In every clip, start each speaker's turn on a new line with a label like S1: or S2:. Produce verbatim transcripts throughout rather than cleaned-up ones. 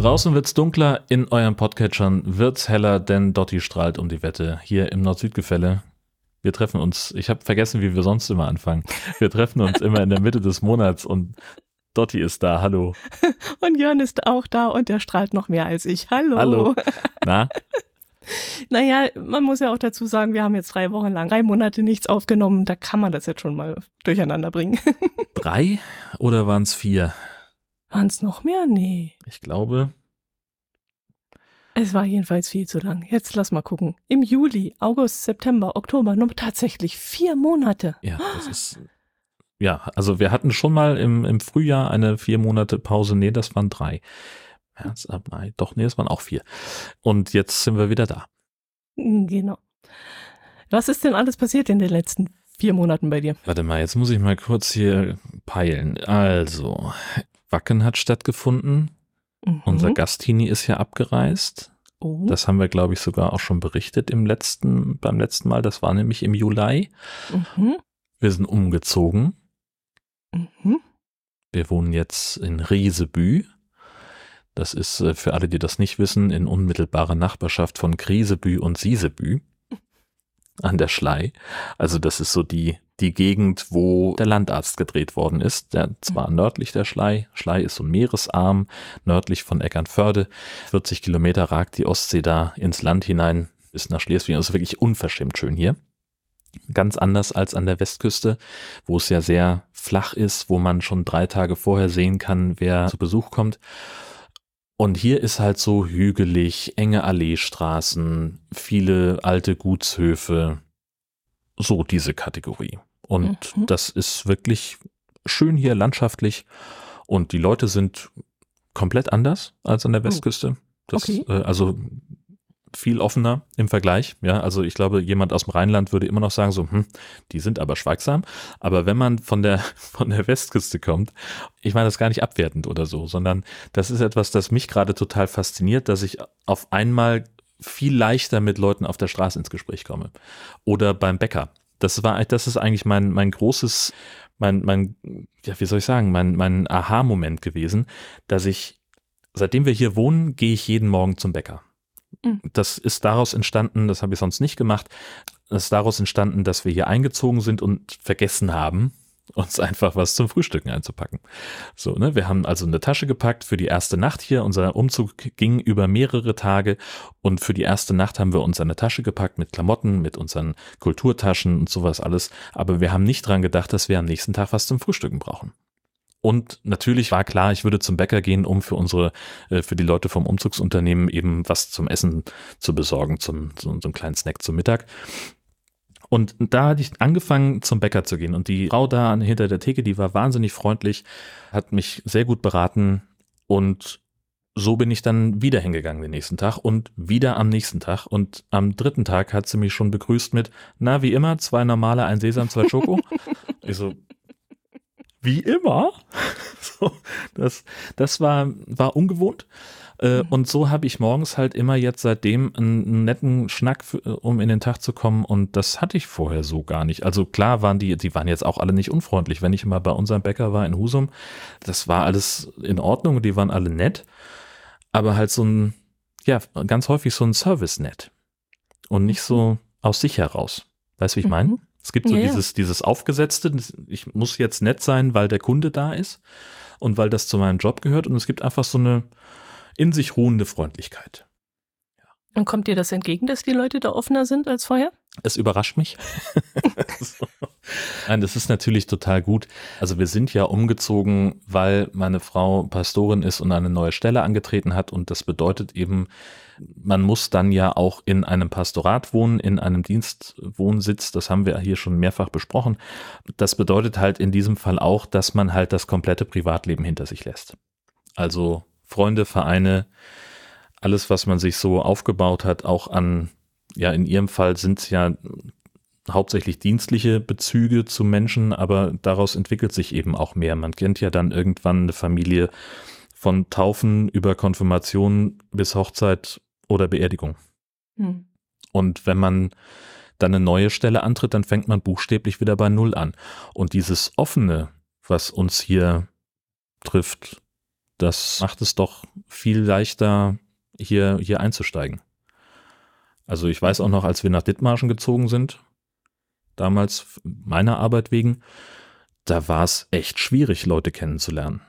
S1: Draußen wird's dunkler, in euren Podcatchern wird's heller, denn Dotti strahlt um die Wette. Hier im Nord-Süd-Gefälle. Wir treffen uns, ich habe vergessen, wie wir sonst immer anfangen. Wir treffen uns immer in der Mitte des Monats und Dotti ist da, hallo.
S2: Und Jörn ist auch da und der strahlt noch mehr als ich. Hallo.
S1: Hallo. Na?
S2: Naja, man muss ja auch dazu sagen, wir haben jetzt drei Wochen lang, drei Monate nichts aufgenommen. Da kann man das jetzt schon mal durcheinander bringen.
S1: Drei oder waren es vier?
S2: Waren es noch mehr? Nee.
S1: Ich glaube.
S2: Es war jedenfalls viel zu lang. Jetzt lass mal gucken. Im Juli, August, September, Oktober, nur tatsächlich vier Monate.
S1: Ja, das ist. Ja, also wir hatten schon mal im, im Frühjahr eine vier Monate Pause. Nee, das waren drei. März, April, doch, nee, das waren auch vier. Und jetzt sind wir wieder da.
S2: Genau. Was ist denn alles passiert in den letzten vier Monaten bei dir?
S1: Warte mal, jetzt muss ich mal kurz hier peilen. Also, Wacken hat stattgefunden. Mhm. Unser Gastini ist ja abgereist. Oh. Das haben wir, glaube ich, sogar auch schon berichtet im letzten, beim letzten Mal. Das war nämlich im Juli. Mhm. Wir sind umgezogen. Mhm. Wir wohnen jetzt in Riesebü. Das ist für alle, die das nicht wissen, in unmittelbarer Nachbarschaft von Griesebü und Siesebü an der Schlei. Also das ist so die, die Gegend, wo der Landarzt gedreht worden ist. Der, zwar nördlich der Schlei. Schlei ist so ein Meeresarm, nördlich von Eckernförde. vierzig Kilometer ragt die Ostsee da ins Land hinein bis nach Schleswig. Das ist wirklich unverschämt schön hier. Ganz anders als an der Westküste, wo es ja sehr flach ist, wo man schon drei Tage vorher sehen kann, wer zu Besuch kommt. Und hier ist halt so hügelig, enge Alleestraßen, viele alte Gutshöfe, so diese Kategorie. Und mhm. das ist wirklich schön hier landschaftlich und die Leute sind komplett anders als an der Westküste. Das, okay. äh, also viel offener im Vergleich. Ja, also ich glaube, jemand aus dem Rheinland würde immer noch sagen so, hm, die sind aber schweigsam. Aber wenn man von der von der Westküste kommt, ich meine das gar nicht abwertend oder so, sondern das ist etwas, das mich gerade total fasziniert, dass ich auf einmal viel leichter mit Leuten auf der Straße ins Gespräch komme oder beim Bäcker. Das war, das ist eigentlich mein mein großes, mein mein, ja, wie soll ich sagen, mein mein Aha-Moment gewesen, dass ich, seitdem wir hier wohnen, gehe ich jeden Morgen zum Bäcker. Das ist daraus entstanden, das habe ich sonst nicht gemacht, das ist daraus entstanden, dass wir hier eingezogen sind und vergessen haben, uns einfach was zum Frühstücken einzupacken. So, ne, wir haben also eine Tasche gepackt für die erste Nacht hier. Unser Umzug ging über mehrere Tage und für die erste Nacht haben wir uns eine Tasche gepackt mit Klamotten, mit unseren Kulturtaschen und sowas alles. Aber wir haben nicht dran gedacht, dass wir am nächsten Tag was zum Frühstücken brauchen. Und natürlich war klar, ich würde zum Bäcker gehen, um für unsere, für die Leute vom Umzugsunternehmen eben was zum Essen zu besorgen, zum, so, so einen kleinen Snack zum Mittag. Und da hatte ich angefangen, zum Bäcker zu gehen. Und die Frau da hinter der Theke, die war wahnsinnig freundlich, hat mich sehr gut beraten. Und so bin ich dann wieder hingegangen den nächsten Tag und wieder am nächsten Tag. Und am dritten Tag hat sie mich schon begrüßt mit, na, wie immer, zwei normale, ein Sesam, zwei Schoko. Ich so, wie immer. So, das das war, war ungewohnt. Äh, mhm. Und so habe ich morgens halt immer jetzt seitdem einen, einen netten Schnack, für, um in den Tag zu kommen. Und das hatte ich vorher so gar nicht. Also klar waren die, die waren jetzt auch alle nicht unfreundlich. Wenn ich mal bei unserem Bäcker war in Husum, das war alles in Ordnung. Die waren alle nett. Aber halt so ein, ja, ganz häufig so ein Service-Nett. Und nicht so aus sich heraus. Weißt du, wie ich meine? Mhm. Es gibt so ja, dieses, dieses Aufgesetzte, ich muss jetzt nett sein, weil der Kunde da ist und weil das zu meinem Job gehört. Und es gibt einfach so eine in sich ruhende Freundlichkeit.
S2: Ja. Und kommt dir das entgegen, dass die Leute da offener sind als vorher?
S1: Es überrascht mich. So. Nein, das ist natürlich total gut. Also wir sind ja umgezogen, weil meine Frau Pastorin ist und eine neue Stelle angetreten hat. Und das bedeutet eben, man muss dann ja auch in einem Pastorat wohnen, in einem Dienstwohnsitz. Das haben wir hier schon mehrfach besprochen. Das bedeutet halt in diesem Fall auch, dass man halt das komplette Privatleben hinter sich lässt. Also Freunde, Vereine, alles, was man sich so aufgebaut hat, auch an, ja, in ihrem Fall sind es ja hauptsächlich dienstliche Bezüge zu Menschen, aber daraus entwickelt sich eben auch mehr. Man kennt ja dann irgendwann eine Familie von Taufen über Konfirmation bis Hochzeit oder Beerdigung. Hm. Und wenn man dann eine neue Stelle antritt, dann fängt man buchstäblich wieder bei Null an. Und dieses Offene, was uns hier trifft, das macht es doch viel leichter, hier, hier einzusteigen. Also ich weiß auch noch, als wir nach Dithmarschen gezogen sind, damals meiner Arbeit wegen, da war es echt schwierig, Leute kennenzulernen.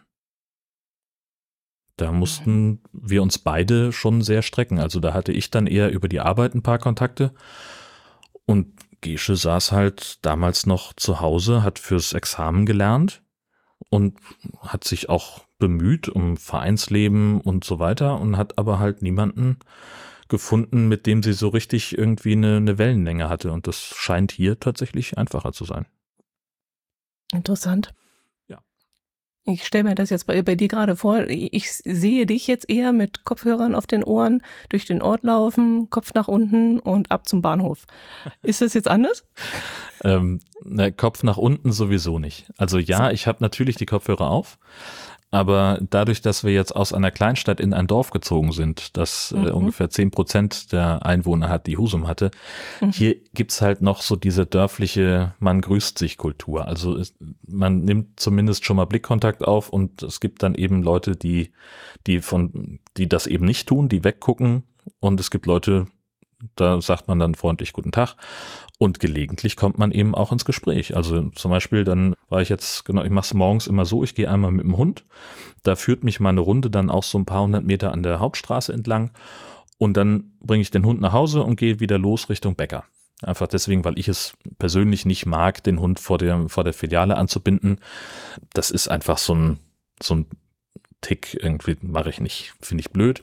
S1: Da mussten wir uns beide schon sehr strecken. Also da hatte ich dann eher über die Arbeit ein paar Kontakte und Gesche saß halt damals noch zu Hause, hat fürs Examen gelernt und hat sich auch bemüht um Vereinsleben und so weiter und hat aber halt niemanden gefunden, mit dem sie so richtig irgendwie eine, eine Wellenlänge hatte. Und das scheint hier tatsächlich einfacher zu sein.
S2: Interessant.
S1: Ja.
S2: Ich stelle mir das jetzt bei, bei dir gerade vor, ich sehe dich jetzt eher mit Kopfhörern auf den Ohren durch den Ort laufen, Kopf nach unten und ab zum Bahnhof. Ist das jetzt anders?
S1: ähm, ne, Kopf nach unten sowieso nicht. Also ja, ich habe natürlich die Kopfhörer auf, aber dadurch, dass wir jetzt aus einer Kleinstadt in ein Dorf gezogen sind, das mhm. äh, ungefähr zehn Prozent der Einwohner hat, die Husum hatte, mhm. hier gibt's halt noch so diese dörfliche Man-grüßt-sich-Kultur. Also es, man nimmt zumindest schon mal Blickkontakt auf und es gibt dann eben Leute, die, die von, die das eben nicht tun, die weggucken und es gibt Leute, da sagt man dann freundlich Guten Tag und gelegentlich kommt man eben auch ins Gespräch. Also zum Beispiel, dann war ich jetzt, genau, ich mache es morgens immer so, ich gehe einmal mit dem Hund, da führt mich meine Runde dann auch so ein paar hundert Meter an der Hauptstraße entlang und dann bringe ich den Hund nach Hause und gehe wieder los Richtung Bäcker. Einfach deswegen, weil ich es persönlich nicht mag, den Hund vor der, vor der Filiale anzubinden. Das ist einfach so ein, so ein Tick, irgendwie mache ich nicht, finde ich blöd.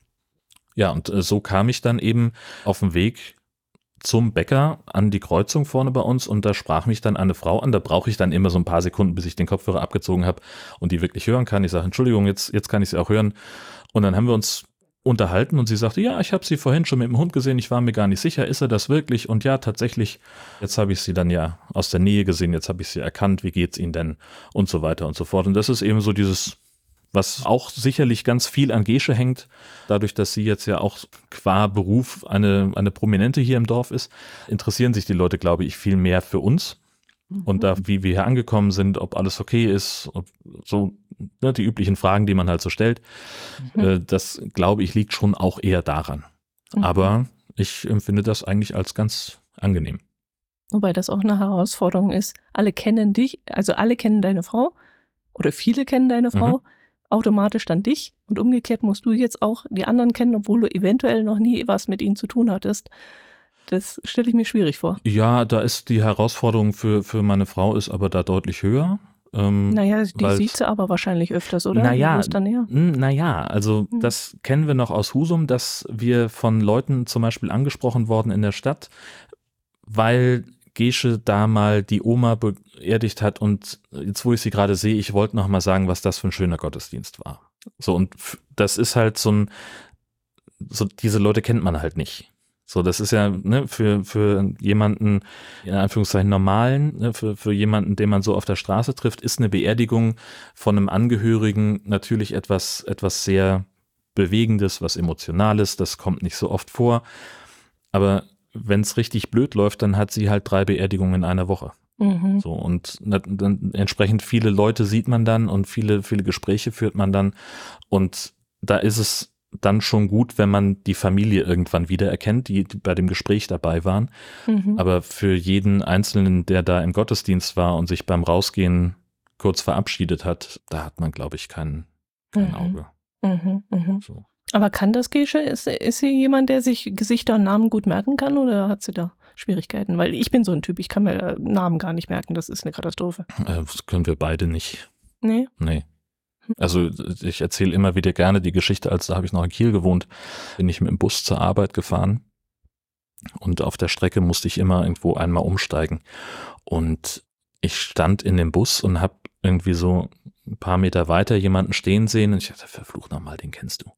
S1: Ja, und so kam ich dann eben auf dem Weg zum Bäcker an die Kreuzung vorne bei uns und da sprach mich dann eine Frau an. Da brauche ich dann immer so ein paar Sekunden, bis ich den Kopfhörer abgezogen habe und die wirklich hören kann. Ich sage, Entschuldigung, jetzt, jetzt kann ich sie auch hören. Und dann haben wir uns unterhalten und sie sagte, ja, ich habe sie vorhin schon mit dem Hund gesehen, ich war mir gar nicht sicher, ist er das wirklich? Und ja, tatsächlich, jetzt habe ich sie dann ja aus der Nähe gesehen, jetzt habe ich sie erkannt, wie geht's Ihnen denn? Und so weiter und so fort. Und das ist eben so dieses, was auch sicherlich ganz viel an Gesche hängt, dadurch, dass sie jetzt ja auch qua Beruf eine, eine Prominente hier im Dorf ist, interessieren sich die Leute, glaube ich, viel mehr für uns. Mhm. Und da, wie wir hier angekommen sind, ob alles okay ist, ob so, ne, die üblichen Fragen, die man halt so stellt, mhm. äh, das, glaube ich, liegt schon auch eher daran. Mhm. Aber ich empfinde das eigentlich als ganz angenehm.
S2: Wobei das auch eine Herausforderung ist. Alle kennen dich, also alle kennen deine Frau oder viele kennen deine Frau. Mhm. Automatisch dann dich und umgekehrt musst du jetzt auch die anderen kennen, obwohl du eventuell noch nie was mit ihnen zu tun hattest. Das stelle ich mir schwierig vor.
S1: Ja, da ist die Herausforderung für, für meine Frau ist aber da deutlich höher. Ähm,
S2: naja, die sieht sie aber wahrscheinlich öfters, oder?
S1: Naja, naja, also
S2: hm.
S1: das kennen wir noch aus Husum, dass wir von Leuten zum Beispiel angesprochen worden in der Stadt, weil Gesche da mal die Oma beerdigt hat und jetzt, wo ich sie gerade sehe, ich wollte noch mal sagen, was das für ein schöner Gottesdienst war. So, und das ist halt so ein, so diese Leute kennt man halt nicht. So, das ist ja, ne, für, für jemanden, in Anführungszeichen normalen, ne, für, für jemanden, den man so auf der Straße trifft, ist eine Beerdigung von einem Angehörigen natürlich etwas, etwas sehr Bewegendes, was Emotionales, das kommt nicht so oft vor, aber wenn es richtig blöd läuft, dann hat sie halt drei Beerdigungen in einer Woche. Mhm. So, und dann entsprechend viele Leute sieht man dann und viele, viele Gespräche führt man dann. Und da ist es dann schon gut, wenn man die Familie irgendwann wiedererkennt, die, die bei dem Gespräch dabei waren. Mhm. Aber für jeden Einzelnen, der da im Gottesdienst war und sich beim Rausgehen kurz verabschiedet hat, da hat man, glaube ich, kein, kein
S2: mhm.
S1: Auge.
S2: Mhm. Mhm. So. Aber kann das Gesche? Ist, ist sie jemand, der sich Gesichter und Namen gut merken kann oder hat sie da Schwierigkeiten? Weil ich bin so ein Typ, ich kann mir Namen gar nicht merken, das ist eine Katastrophe.
S1: Das können wir beide nicht.
S2: Nee?
S1: Nee. Also ich erzähle immer wieder gerne die Geschichte, als da habe ich noch in Kiel gewohnt, bin ich mit dem Bus zur Arbeit gefahren und auf der Strecke musste ich immer irgendwo einmal umsteigen und ich stand in dem Bus und habe irgendwie so ein paar Meter weiter jemanden stehen sehen und ich dachte, verfluch nochmal, den kennst du.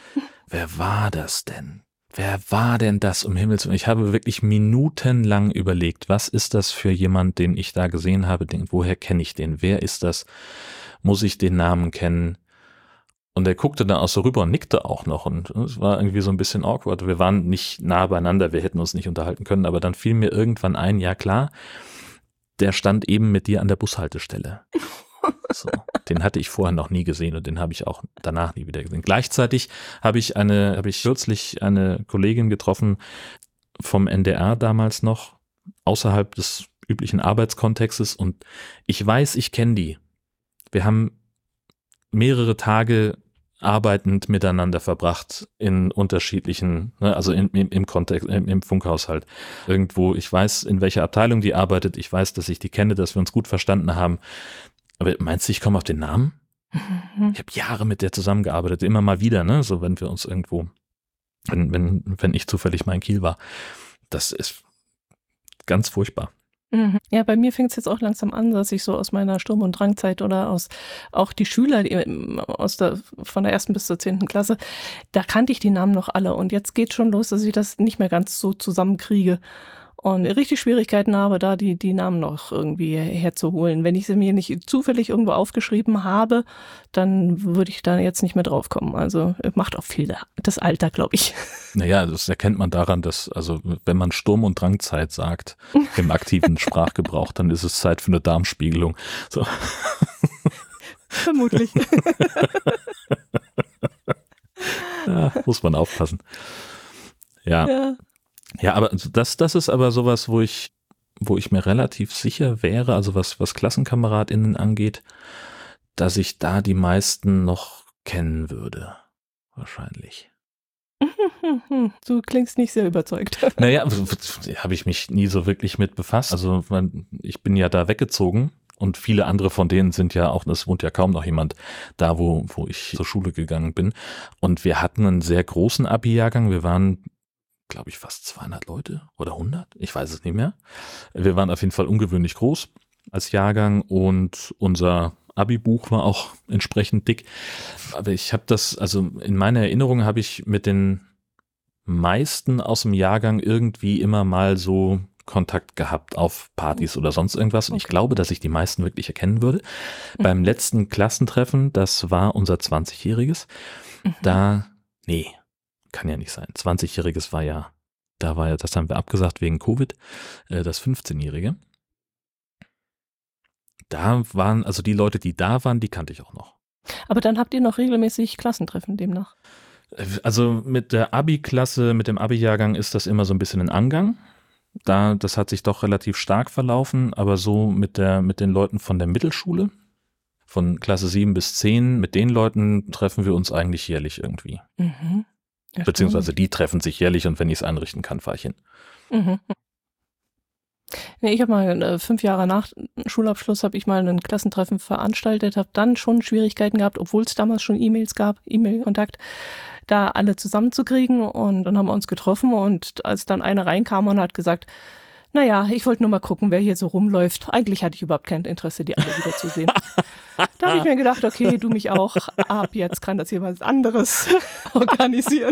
S1: Wer war das denn? Wer war denn das um Himmels Willen? Ich habe wirklich minutenlang überlegt, was ist das für jemand, den ich da gesehen habe? Den, woher kenne ich den? Wer ist das? Muss ich den Namen kennen? Und er guckte dann auch so rüber und nickte auch noch. Und es war irgendwie so ein bisschen awkward. Wir waren nicht nah beieinander, wir hätten uns nicht unterhalten können. Aber dann fiel mir irgendwann ein, ja klar, der stand eben mit dir an der Bushaltestelle. So, Den hatte ich vorher noch nie gesehen und den habe ich auch danach nie wieder gesehen. Gleichzeitig habe ich eine, habe ich kürzlich eine Kollegin getroffen vom N D R damals noch, außerhalb des üblichen Arbeitskontextes, und ich weiß, ich kenne die. Wir haben mehrere Tage arbeitend miteinander verbracht in unterschiedlichen, ne, also in, im, im Kontext, im, im Funkhaushalt. Irgendwo, ich weiß, in welcher Abteilung die arbeitet, ich weiß, dass ich die kenne, dass wir uns gut verstanden haben. Aber meinst du, ich komme auf den Namen? Mhm. Ich habe Jahre mit der zusammengearbeitet, immer mal wieder, ne, so wenn wir uns irgendwo, wenn, wenn, wenn ich zufällig mal in Kiel war. Das ist ganz furchtbar.
S2: Ja, bei mir fängt es jetzt auch langsam an, dass ich so aus meiner Sturm- und Drangzeit oder aus auch die Schüler die aus der von der ersten bis zur zehnten Klasse, da kannte ich die Namen noch alle und jetzt geht schon los, dass ich das nicht mehr ganz so zusammenkriege und richtig Schwierigkeiten habe, da die die Namen noch irgendwie herzuholen. Wenn ich sie mir nicht zufällig irgendwo aufgeschrieben habe, dann würde ich da jetzt nicht mehr drauf kommen. Also macht auch viel das Alter, glaube ich.
S1: Naja, das erkennt man daran, dass, also wenn man Sturm- und Drangzeit sagt, im aktiven Sprachgebrauch, dann ist es Zeit für eine Darmspiegelung. So.
S2: Vermutlich.
S1: Ja, muss man aufpassen. Ja. ja. Ja, aber das, das ist aber sowas, wo ich, wo ich mir relativ sicher wäre, also was, was KlassenkameradInnen angeht, dass ich da die meisten noch kennen würde. Wahrscheinlich.
S2: Du klingst nicht sehr überzeugt.
S1: Naja, habe ich mich nie so wirklich mit befasst. Also ich bin ja da weggezogen und viele andere von denen sind ja auch, es wohnt ja kaum noch jemand da, wo, wo ich zur Schule gegangen bin. Und wir hatten einen sehr großen Abi-Jahrgang. Wir waren, glaube ich, fast zweihundert Leute oder hundert, ich weiß es nicht mehr. Wir waren auf jeden Fall ungewöhnlich groß als Jahrgang und unser Abi-Buch war auch entsprechend dick. Aber ich habe das, also in meiner Erinnerung habe ich mit den meisten aus dem Jahrgang irgendwie immer mal so Kontakt gehabt auf Partys oder sonst irgendwas. Und okay. Ich glaube, dass ich die meisten wirklich erkennen würde. Mhm. Beim letzten Klassentreffen, das war unser zwanzigjähriges, mhm. da, nee, kann ja nicht sein. zwanzigjähriges war ja, da war ja, das haben wir abgesagt wegen Covid, das fünfzehnjährige. Da waren, also die Leute, die da waren, die kannte ich auch noch.
S2: Aber dann habt ihr noch regelmäßig Klassentreffen demnach?
S1: Also mit der Abi-Klasse, mit dem Abi-Jahrgang ist das immer so ein bisschen ein Angang. Da, das hat sich doch relativ stark verlaufen, aber so mit der, mit den Leuten von der Mittelschule, von Klasse sieben bis zehn, mit den Leuten treffen wir uns eigentlich jährlich irgendwie. Mhm. Beziehungsweise die treffen sich jährlich und wenn ich es einrichten kann, fahre ich hin.
S2: Mhm. Nee, ich habe mal äh, fünf Jahre nach Schulabschluss habe ich mal ein Klassentreffen veranstaltet, habe dann schon Schwierigkeiten gehabt, obwohl es damals schon E-Mails gab, E-Mail-Kontakt, da alle zusammenzukriegen und dann haben wir uns getroffen und als dann einer reinkam und hat gesagt, naja, ich wollte nur mal gucken, wer hier so rumläuft. Eigentlich hatte ich überhaupt kein Interesse, die alle wiederzusehen. Da habe ich mir gedacht, okay, du mich auch, ab jetzt kann das jemand anderes organisieren.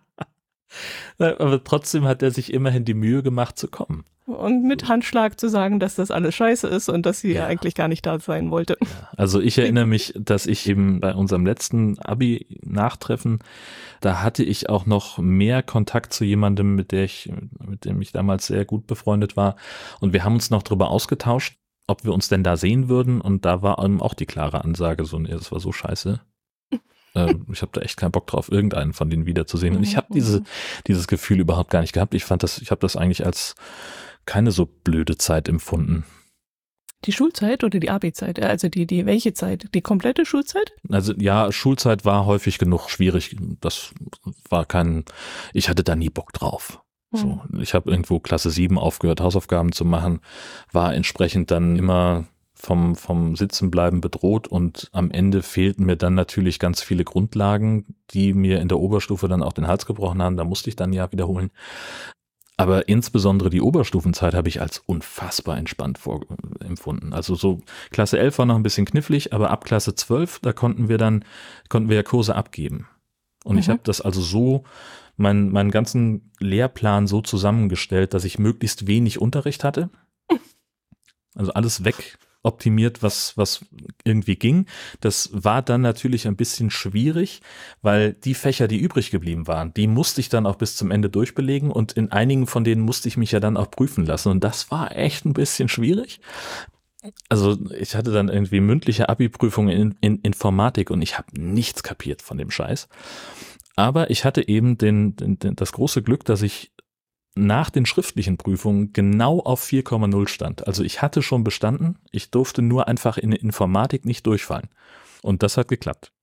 S1: Aber trotzdem hat er sich immerhin die Mühe gemacht zu kommen.
S2: Und mit Handschlag zu sagen, dass das alles scheiße ist und dass sie ja eigentlich gar nicht da sein wollte.
S1: Ja, also ich erinnere mich, dass ich eben bei unserem letzten Abi-Nachtreffen, da hatte ich auch noch mehr Kontakt zu jemandem, mit der ich, mit dem ich damals sehr gut befreundet war. Und wir haben uns noch darüber ausgetauscht, ob wir uns denn da sehen würden. Und da war eben auch die klare Ansage, so, nee, das war so scheiße. Ich habe da echt keinen Bock drauf, irgendeinen von denen wiederzusehen. Und ich habe diese, dieses Gefühl überhaupt gar nicht gehabt. Ich fand das, ich habe das eigentlich als keine so blöde Zeit empfunden.
S2: Die Schulzeit oder die Abi-Zeit? Also die, die, welche Zeit? Die komplette Schulzeit?
S1: Also ja, Schulzeit war häufig genug schwierig. Das war kein, ich hatte da nie Bock drauf. So, ich habe irgendwo Klasse sieben aufgehört, Hausaufgaben zu machen, war entsprechend dann immer vom, vom Sitzenbleiben bedroht und am Ende fehlten mir dann natürlich ganz viele Grundlagen, die mir in der Oberstufe dann auch den Hals gebrochen haben. Da musste ich dann ja wiederholen. Aber insbesondere die Oberstufenzeit habe ich als unfassbar entspannt vor, empfunden. Also so Klasse elf war noch ein bisschen knifflig, aber ab Klasse zwölf, da konnten wir dann, konnten wir ja Kurse abgeben. Und mhm. ich habe das also so, mein, meinen ganzen Lehrplan so zusammengestellt, dass ich möglichst wenig Unterricht hatte. Also alles weg optimiert, was, was irgendwie ging. Das war dann natürlich ein bisschen schwierig, weil die Fächer, die übrig geblieben waren, die musste ich dann auch bis zum Ende durchbelegen und in einigen von denen musste ich mich ja dann auch prüfen lassen und das war echt ein bisschen schwierig. Also ich hatte dann irgendwie mündliche Abi-Prüfungen in, in Informatik und ich habe nichts kapiert von dem Scheiß. Aber ich hatte eben den, den, den, das große Glück, dass ich nach den schriftlichen Prüfungen genau auf vier Komma null stand. Also ich hatte schon bestanden, ich durfte nur einfach in der Informatik nicht durchfallen. Und das hat geklappt.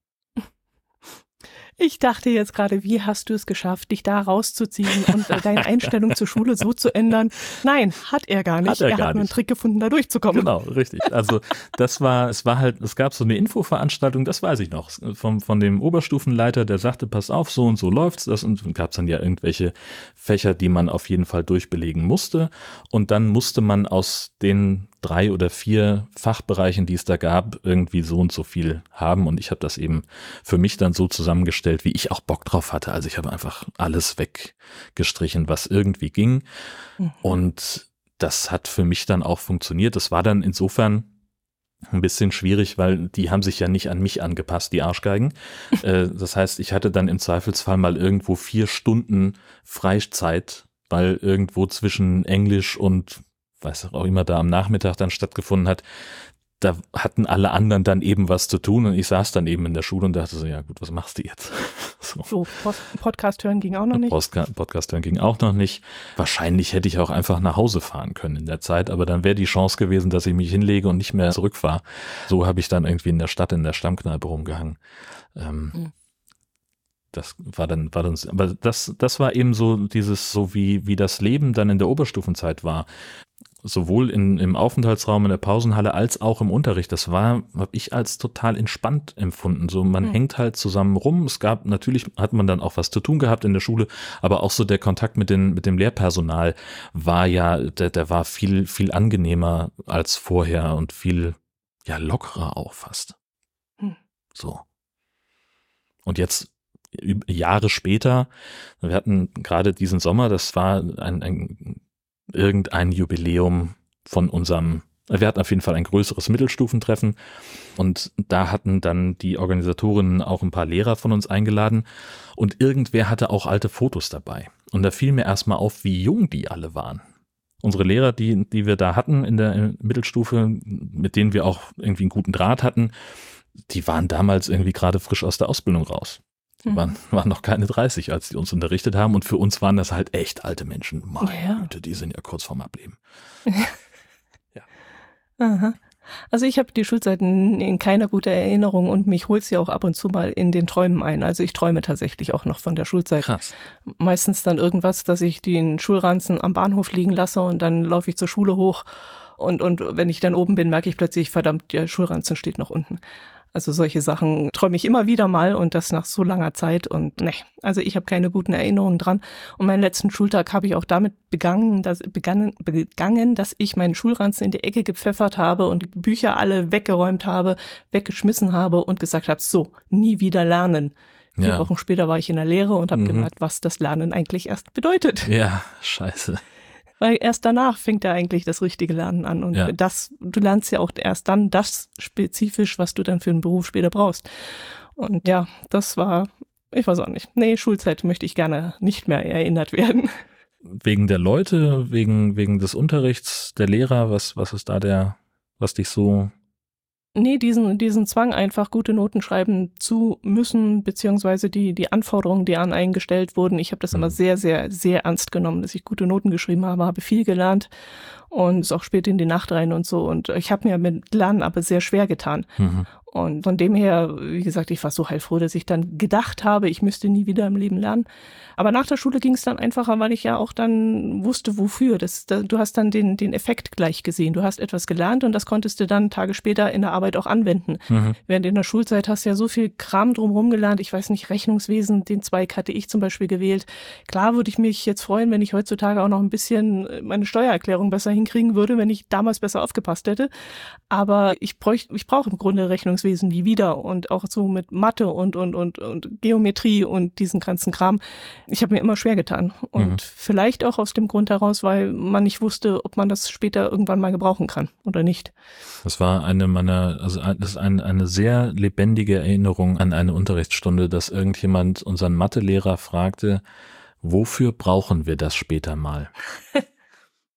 S2: Ich dachte jetzt gerade, wie hast du es geschafft, dich da rauszuziehen und deine Einstellung zur Schule so zu ändern? Nein, hat er gar nicht.
S1: Hat er
S2: er
S1: gar
S2: hat nur einen
S1: nicht.
S2: Trick gefunden, da durchzukommen.
S1: Genau, richtig. Also das war, es war halt, es gab so eine Infoveranstaltung, das weiß ich noch, vom, von dem Oberstufenleiter, der sagte, pass auf, so und so läuft's. Das und gab es dann ja irgendwelche Fächer, die man auf jeden Fall durchbelegen musste. Und dann musste man aus den drei oder vier Fachbereichen, die es da gab, irgendwie so und so viel haben. Und ich habe das eben für mich dann so zusammengestellt, wie ich auch Bock drauf hatte. Also ich habe einfach alles weggestrichen, was irgendwie ging. Mhm. Und das hat für mich dann auch funktioniert. Das war dann insofern ein bisschen schwierig, weil die haben sich ja nicht an mich angepasst, die Arschgeigen. Das heißt, ich hatte dann im Zweifelsfall mal irgendwo vier Stunden Freizeit, weil irgendwo zwischen Englisch und was auch immer da am Nachmittag dann stattgefunden hat, da hatten alle anderen dann eben was zu tun und ich saß dann eben in der Schule und dachte so, ja gut, was machst du jetzt?
S2: So, so Post- Podcast hören ging auch noch nicht.
S1: Post- Podcast hören ging auch noch nicht. Wahrscheinlich hätte ich auch einfach nach Hause fahren können in der Zeit, aber dann wäre die Chance gewesen, dass ich mich hinlege und nicht mehr zurückfahre. So habe ich dann irgendwie in der Stadt in der Stammkneipe rumgehangen. Ähm, hm. Das war dann, war dann, aber das, das war eben so dieses, so wie, wie das Leben dann in der Oberstufenzeit war. Sowohl in, im Aufenthaltsraum in der Pausenhalle als auch im Unterricht. Das war, habe ich als total entspannt empfunden. So, man mhm. hängt halt zusammen rum. Es gab, natürlich hat man dann auch was zu tun gehabt in der Schule, aber auch so der Kontakt mit den, mit dem Lehrpersonal war ja, der, der war viel, viel angenehmer als vorher und viel, ja, lockerer auch fast. Mhm. So. Und jetzt, Jahre später, wir hatten gerade diesen Sommer, das war ein, ein irgendein Jubiläum von unserem, wir hatten auf jeden Fall ein größeres Mittelstufentreffen und da hatten dann die Organisatorinnen auch ein paar Lehrer von uns eingeladen und irgendwer hatte auch alte Fotos dabei. Und da fiel mir erstmal auf, wie jung die alle waren. Unsere Lehrer, die, die wir da hatten in der Mittelstufe, mit denen wir auch irgendwie einen guten Draht hatten, die waren damals irgendwie gerade frisch aus der Ausbildung raus. Die waren, waren noch keine dreißig, als die uns unterrichtet haben und für uns waren das halt echt alte Menschen. Meine ja. Güte, die sind ja kurz vorm Ableben.
S2: Ja. Aha. Also ich habe die Schulzeiten in keiner guten Erinnerung und mich holt sie auch ab und zu mal in den Träumen ein. Also ich träume tatsächlich auch noch von der Schulzeit.
S1: Krass.
S2: Meistens dann irgendwas, dass ich den Schulranzen am Bahnhof liegen lasse und dann laufe ich zur Schule hoch und, und wenn ich dann oben bin, merke ich plötzlich, verdammt, der Schulranzen steht noch unten. Also solche Sachen träume ich immer wieder mal und das nach so langer Zeit und ne, also ich habe keine guten Erinnerungen dran. Und meinen letzten Schultag habe ich auch damit begangen, dass, begangen, begangen, dass ich meinen Schulranzen in die Ecke gepfeffert habe und die Bücher alle weggeräumt habe, weggeschmissen habe und gesagt habe, so, nie wieder lernen. Vier ja. Wochen später war ich in der Lehre und habe mhm. gemerkt, was das Lernen eigentlich erst bedeutet.
S1: Ja, scheiße.
S2: Weil erst danach fängt ja eigentlich das richtige Lernen an. Und ja. das, du lernst ja auch erst dann das spezifisch, was du dann für einen Beruf später brauchst. Und ja, das war, ich weiß auch nicht. Nee, Schulzeit möchte ich gerne nicht mehr erinnert werden.
S1: Wegen der Leute, wegen, wegen des Unterrichts, der Lehrer, was, was ist da der, was dich so...
S2: Nee, diesen, diesen Zwang, einfach gute Noten schreiben zu müssen, beziehungsweise die, die Anforderungen, die an einen gestellt wurden. Ich habe das mhm. immer sehr, sehr, sehr ernst genommen, dass ich gute Noten geschrieben habe, habe viel gelernt und ist auch spät in die Nacht rein und so. Und ich habe mir mit Lernen aber sehr schwer getan. Mhm. Und von dem her, wie gesagt, ich war so heilfroh, dass ich dann gedacht habe, ich müsste nie wieder im Leben lernen. Aber nach der Schule ging es dann einfacher, weil ich ja auch dann wusste, wofür. Das, da, du hast dann den, den Effekt gleich gesehen. Du hast etwas gelernt und das konntest du dann Tage später in der Arbeit auch anwenden. Mhm. Während in der Schulzeit hast du ja so viel Kram drumherum gelernt. Ich weiß nicht, Rechnungswesen, den Zweig hatte ich zum Beispiel gewählt. Klar würde ich mich jetzt freuen, wenn ich heutzutage auch noch ein bisschen meine Steuererklärung besser hinkriegen würde, wenn ich damals besser aufgepasst hätte. Aber ich bräuchte, ich brauche im Grunde Rechnungswesen nie wieder und auch so mit Mathe und, und, und, und Geometrie und diesen ganzen Kram. Ich habe mir immer schwer getan und mhm. vielleicht auch aus dem Grund heraus, weil man nicht wusste, ob man das später irgendwann mal gebrauchen kann oder nicht.
S1: Das war eine meiner, also das ist eine, eine sehr lebendige Erinnerung an eine Unterrichtsstunde, dass irgendjemand unseren Mathelehrer fragte, wofür brauchen wir das später mal?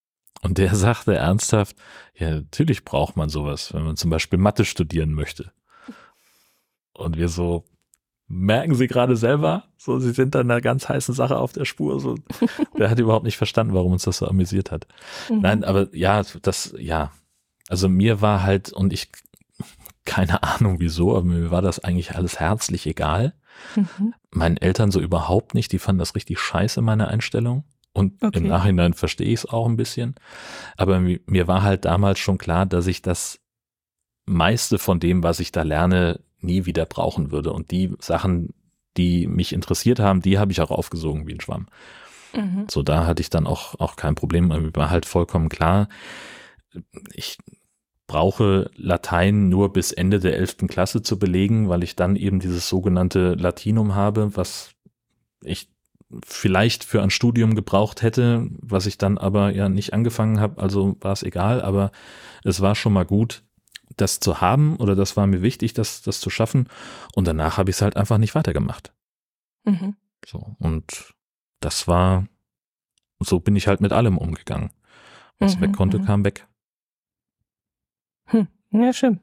S1: Und der sagte ernsthaft, ja, natürlich braucht man sowas, wenn man zum Beispiel Mathe studieren möchte. Und wir so, merken Sie gerade selber, so, Sie sind da einer ganz heißen Sache auf der Spur. So. Der hat überhaupt nicht verstanden, warum uns das so amüsiert hat. Mhm. Nein, aber ja, das, ja, also mir war halt, und ich, keine Ahnung wieso, aber mir war das eigentlich alles herzlich egal. Mhm. Meinen Eltern so überhaupt nicht, die fanden das richtig scheiße, meine Einstellung. Und okay. Im Nachhinein verstehe ich es auch ein bisschen. Aber mir, mir war halt damals schon klar, dass ich das meiste von dem, was ich da lerne, nie wieder brauchen würde. Und die Sachen, die mich interessiert haben, die habe ich auch aufgesogen wie ein Schwamm. Mhm. So, da hatte ich dann auch, auch kein Problem. Mir war halt vollkommen klar, ich brauche Latein nur bis Ende der elften Klasse zu belegen, weil ich dann eben dieses sogenannte Latinum habe, was ich vielleicht für ein Studium gebraucht hätte, was ich dann aber ja nicht angefangen habe, also war es egal, aber es war schon mal gut, das zu haben, oder das war mir wichtig, das, das zu schaffen, und danach habe ich es halt einfach nicht weitergemacht. Mhm. So, und das war, so bin ich halt mit allem umgegangen. Was mhm, weg konnte, mhm. kam weg.
S2: Hm. Ja, schön.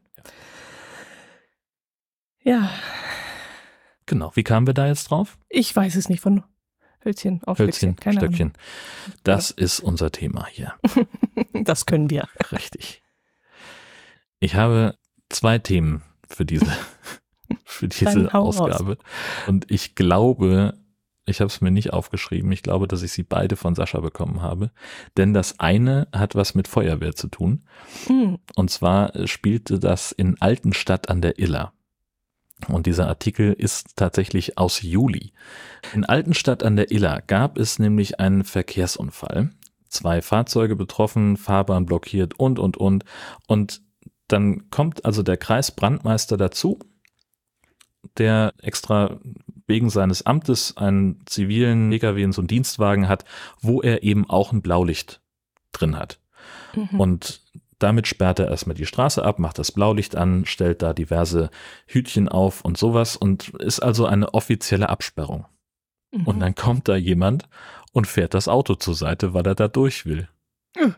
S2: Ja.
S1: Genau, wie kamen wir da jetzt drauf?
S2: Ich weiß es nicht, von Hölzchen auf
S1: Hölzchen,
S2: Stöckchen. Keine
S1: Stöckchen.
S2: Ahnung.
S1: Das ja. ist unser Thema hier.
S2: Das können wir.
S1: Richtig. Ich habe zwei Themen für diese, für diese Ausgabe. Und ich glaube, ich habe es mir nicht aufgeschrieben, ich glaube, dass ich sie beide von Sascha bekommen habe. Denn das eine hat was mit Feuerwehr zu tun. Mhm. Und zwar spielte das in Altenstadt an der Iller. Und dieser Artikel ist tatsächlich aus Juli. In Altenstadt an der Iller gab es nämlich einen Verkehrsunfall. Zwei Fahrzeuge betroffen, Fahrbahn blockiert und, und, und. Und dann kommt also der Kreisbrandmeister dazu, der extra wegen seines Amtes einen zivilen P K W in so einen Dienstwagen hat, wo er eben auch ein Blaulicht drin hat. Mhm. Und damit sperrt er erstmal die Straße ab, macht das Blaulicht an, stellt da diverse Hütchen auf und sowas und ist also eine offizielle Absperrung. Mhm. Und dann kommt da jemand und fährt das Auto zur Seite, weil er da durch will. Mhm.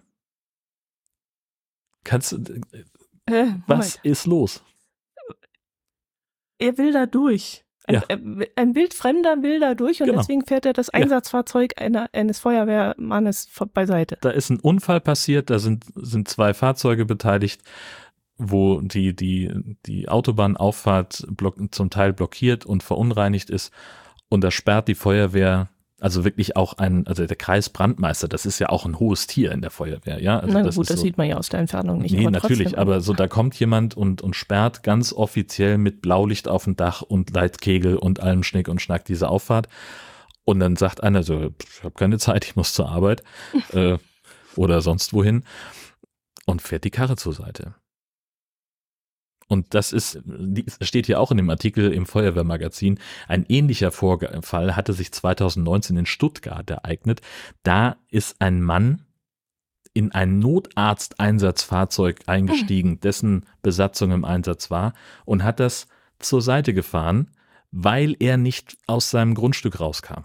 S1: Kannst du... Äh, Was ist los?
S2: Er will da durch. Ein, ja. ein Wildfremder will da durch und genau. deswegen fährt er das Einsatzfahrzeug ja. einer, eines Feuerwehrmannes beiseite.
S1: Da ist ein Unfall passiert, da sind, sind zwei Fahrzeuge beteiligt, wo die, die, die Autobahnauffahrt block, zum Teil blockiert und verunreinigt ist, und da sperrt die Feuerwehr. Also wirklich auch ein, also der Kreisbrandmeister, das ist ja auch ein hohes Tier in der Feuerwehr, ja. Also
S2: Na
S1: das
S2: gut,
S1: ist
S2: das
S1: so,
S2: sieht man ja aus der Entfernung nicht.
S1: Nee, aber natürlich, aber so da kommt jemand und, und sperrt ganz offiziell mit Blaulicht auf dem Dach und Leitkegel und allem Schnick und Schnack diese Auffahrt. Und dann sagt einer so, ich habe keine Zeit, ich muss zur Arbeit äh, oder sonst wohin, und fährt die Karre zur Seite. Und das ist, steht hier auch in dem Artikel im Feuerwehrmagazin, ein ähnlicher Vorfall hatte sich zweitausendneunzehn in Stuttgart ereignet. Da ist ein Mann in ein Notarzteinsatzfahrzeug eingestiegen, dessen Besatzung im Einsatz war, und hat das zur Seite gefahren, weil er nicht aus seinem Grundstück rauskam.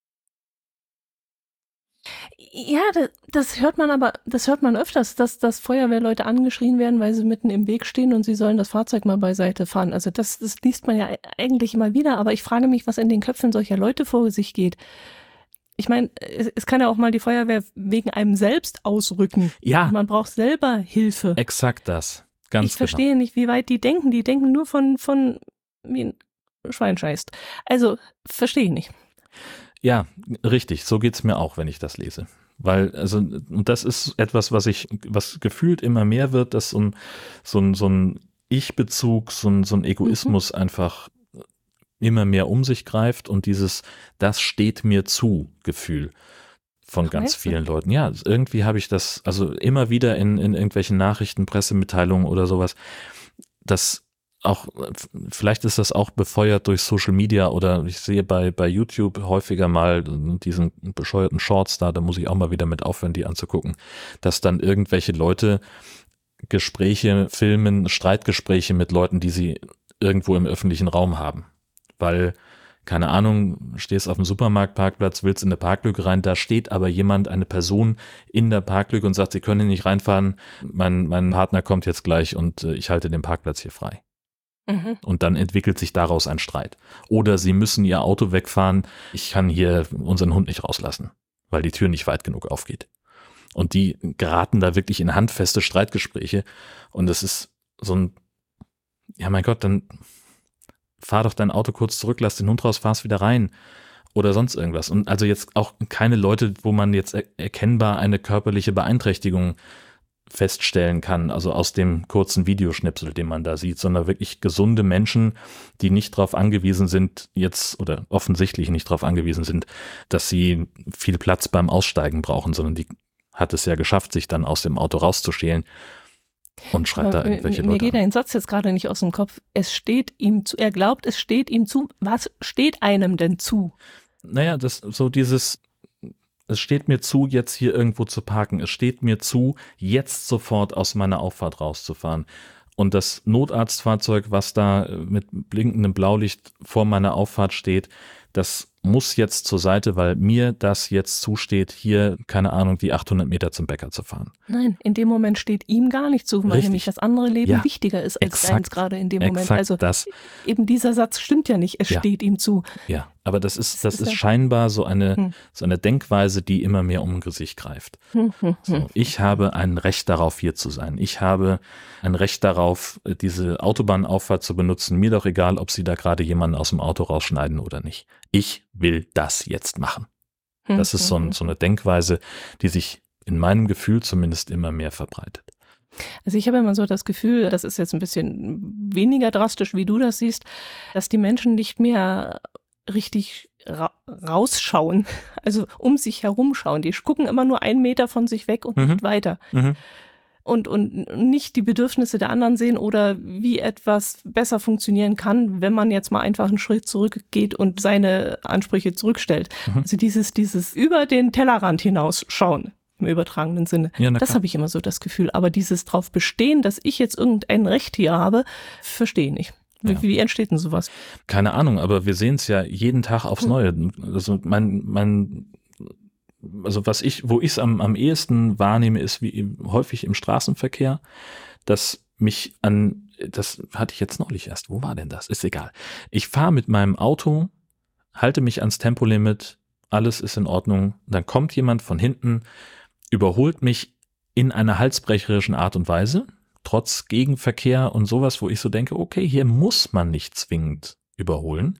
S2: Ja, das, das hört man aber, das hört man öfters, dass, dass Feuerwehrleute angeschrien werden, weil sie mitten im Weg stehen und sie sollen das Fahrzeug mal beiseite fahren. Also das, das liest man ja eigentlich immer wieder, aber ich frage mich, was in den Köpfen solcher Leute vor sich geht. Ich meine, es, es kann ja auch mal die Feuerwehr wegen einem selbst ausrücken.
S1: Ja.
S2: Man braucht selber Hilfe.
S1: Exakt das. Ganz
S2: ich verstehe genau. nicht, wie weit die denken. Die denken nur von, von wie ein Schwein scheißt. Also, verstehe ich nicht.
S1: Ja, richtig. So geht's mir auch, wenn ich das lese. Weil, also, und das ist etwas, was ich, was gefühlt immer mehr wird, dass so ein, so ein, so ein Ich-Bezug, so ein, so ein Egoismus mhm. einfach immer mehr um sich greift, und dieses, das steht mir zu Gefühl von ganz vielen Leuten. Ja, irgendwie habe ich das, also immer wieder in, in irgendwelchen Nachrichten, Pressemitteilungen oder sowas, das auch, vielleicht ist das auch befeuert durch Social Media, oder ich sehe bei, bei YouTube häufiger mal diesen bescheuerten Shorts da, da muss ich auch mal wieder mit aufhören, die anzugucken, dass dann irgendwelche Leute Gespräche filmen, Streitgespräche mit Leuten, die sie irgendwo im öffentlichen Raum haben. Weil keine Ahnung, stehst auf dem Supermarktparkplatz, willst in eine Parklücke rein, da steht aber jemand, eine Person in der Parklücke und sagt, sie können hier nicht reinfahren, mein, mein Partner kommt jetzt gleich und äh, ich halte den Parkplatz hier frei. Mhm. Und dann entwickelt sich daraus ein Streit. Oder sie müssen ihr Auto wegfahren, ich kann hier unseren Hund nicht rauslassen, weil die Tür nicht weit genug aufgeht. Und die geraten da wirklich in handfeste Streitgespräche und es ist so ein, ja mein Gott, dann fahr doch dein Auto kurz zurück, lass den Hund raus, fahr's wieder rein oder sonst irgendwas. Und also jetzt auch keine Leute, wo man jetzt er- erkennbar eine körperliche Beeinträchtigung feststellen kann, also aus dem kurzen Videoschnipsel, den man da sieht, sondern wirklich gesunde Menschen, die nicht darauf angewiesen sind, jetzt oder offensichtlich nicht darauf angewiesen sind, dass sie viel Platz beim Aussteigen brauchen, sondern die hat es ja geschafft, sich dann aus dem Auto rauszuschälen. Und schreibt da irgendwelche
S2: Mir
S1: Leute
S2: geht
S1: an.
S2: ein Satz jetzt gerade nicht aus dem Kopf. Es steht ihm zu, er glaubt, es steht ihm zu. Was steht einem denn zu?
S1: Naja, das so dieses, es steht mir zu, jetzt hier irgendwo zu parken. Es steht mir zu, jetzt sofort aus meiner Auffahrt rauszufahren. Und das Notarztfahrzeug, was da mit blinkendem Blaulicht vor meiner Auffahrt steht, das muss jetzt zur Seite, weil mir das jetzt zusteht, hier, keine Ahnung, die achthundert Meter zum Bäcker zu fahren.
S2: Nein, in dem Moment steht ihm gar nicht zu, weil
S1: Richtig.
S2: nämlich das andere Leben
S1: Ja,
S2: wichtiger ist als
S1: exakt,
S2: eins gerade in dem Moment.
S1: exakt
S2: Also
S1: das.
S2: eben dieser Satz stimmt ja nicht, es
S1: Ja.
S2: steht ihm zu.
S1: Ja, aber das ist, das
S2: ist
S1: ist
S2: ja-
S1: scheinbar so eine,
S2: Hm.
S1: so eine Denkweise, die immer mehr um sich greift.
S2: Hm, hm,
S1: So,
S2: hm.
S1: ich habe ein Recht darauf, hier zu sein. Ich habe ein Recht darauf, diese Autobahnauffahrt zu benutzen. Mir doch egal, ob sie da gerade jemanden aus dem Auto rausschneiden oder nicht. Ich will das jetzt machen. Das ist so, ein, so eine Denkweise, die sich in meinem Gefühl zumindest immer mehr verbreitet.
S2: Also ich habe immer so das Gefühl, das ist jetzt ein bisschen weniger drastisch, wie du das siehst, dass die Menschen nicht mehr richtig ra rausschauen, also um sich herumschauen. Die gucken immer nur einen Meter von sich weg und
S1: Mhm.
S2: nicht weiter.
S1: Mhm.
S2: Und, und nicht die Bedürfnisse der anderen sehen oder wie etwas besser funktionieren kann, wenn man jetzt mal einfach einen Schritt zurückgeht und seine Ansprüche zurückstellt.
S1: Mhm.
S2: Also dieses, dieses über den Tellerrand hinausschauen im übertragenen Sinne.
S1: Ja, na
S2: Das
S1: klar.
S2: habe ich immer so das Gefühl. Aber dieses drauf bestehen, dass ich jetzt irgendein Recht hier habe, verstehe ich nicht. Wie,
S1: Ja.
S2: wie entsteht denn sowas?
S1: Keine Ahnung, aber wir sehen es ja jeden Tag aufs
S2: Hm.
S1: Neue. Also mein, mein, also was ich, wo ich es am, am ehesten wahrnehme, ist wie im- häufig im Straßenverkehr, dass mich an, das hatte ich jetzt neulich erst, wo war denn das? Ist egal. Ich fahre mit meinem Auto, halte mich ans Tempolimit, alles ist in Ordnung, dann kommt jemand von hinten, überholt mich in einer halsbrecherischen Art und Weise, trotz Gegenverkehr und sowas, wo ich so denke, okay, hier muss man nicht zwingend überholen.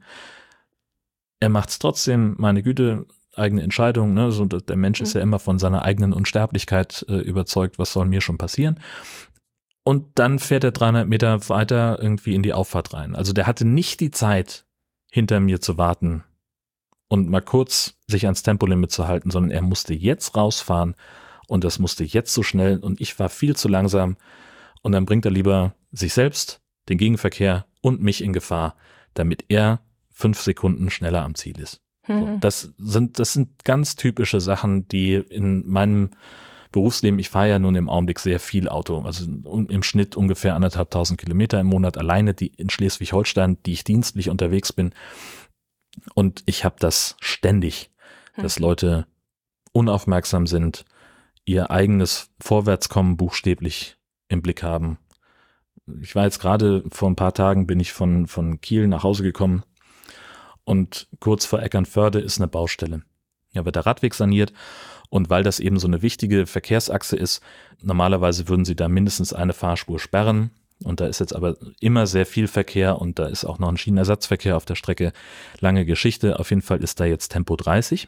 S1: Er macht es trotzdem, meine Güte, eigene Entscheidung, ne? So, der Mensch ist ja immer von seiner eigenen Unsterblichkeit äh, überzeugt, was soll mir schon passieren? Und dann fährt er dreihundert Meter weiter irgendwie in die Auffahrt rein. Also der hatte nicht die Zeit, hinter mir zu warten und mal kurz sich ans Tempolimit zu halten, sondern er musste jetzt rausfahren und das musste jetzt so schnell und ich war viel zu langsam und dann bringt er lieber sich selbst, den Gegenverkehr und mich in Gefahr, damit er fünf Sekunden schneller am Ziel ist. So, das sind, das sind ganz typische Sachen, die in meinem Berufsleben, ich fahre ja nun im Augenblick sehr viel Auto, also im Schnitt ungefähr anderthalbtausend Kilometer im Monat alleine, die in Schleswig-Holstein, die ich dienstlich unterwegs bin. Und ich habe das ständig, dass Leute unaufmerksam sind, ihr eigenes Vorwärtskommen buchstäblich im Blick haben. Ich war jetzt gerade vor ein paar Tagen, bin ich von, von Kiel nach Hause gekommen. Und kurz vor Eckernförde ist eine Baustelle. Ja, wird der Radweg saniert und weil das eben so eine wichtige Verkehrsachse ist, normalerweise würden sie da mindestens eine Fahrspur sperren und da ist jetzt aber immer sehr viel Verkehr und da ist auch noch ein Schienenersatzverkehr auf der Strecke. Lange Geschichte, auf jeden Fall ist da jetzt Tempo dreißig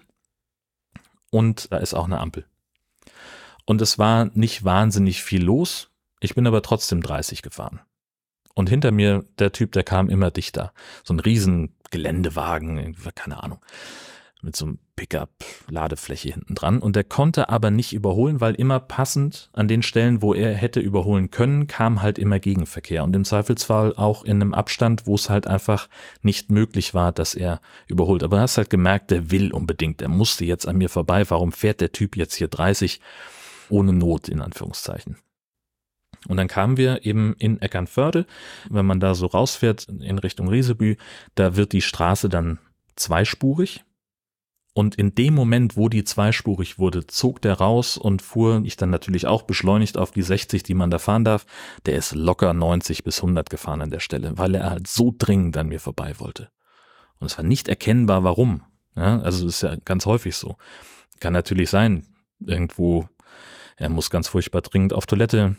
S1: und da ist auch eine Ampel. Und es war nicht wahnsinnig viel los, ich bin aber trotzdem dreißig gefahren. Und hinter mir der Typ, der kam immer dichter. So ein riesen Geländewagen, keine Ahnung, mit so einem Pickup-Ladefläche hinten dran. Und der konnte aber nicht überholen, weil immer passend an den Stellen, wo er hätte überholen können, kam halt immer Gegenverkehr. Und im Zweifelsfall auch in einem Abstand, wo es halt einfach nicht möglich war, dass er überholt. Aber du hast halt gemerkt, der will unbedingt, der musste jetzt an mir vorbei. Warum fährt der Typ jetzt hier dreißig ohne Not, in Anführungszeichen? Und dann kamen wir eben in Eckernförde, wenn man da so rausfährt in Richtung Riesebü, da wird die Straße dann zweispurig. Und in dem Moment, wo die zweispurig wurde, zog der raus und fuhr, ich dann natürlich auch beschleunigt auf die sechzig, die man da fahren darf. Der ist locker neunzig bis hundert gefahren an der Stelle, weil er halt so dringend an mir vorbei wollte. Und es war nicht erkennbar, warum. Ja, also das ist ja ganz häufig so. Kann natürlich sein, irgendwo, er muss ganz furchtbar dringend auf Toilette.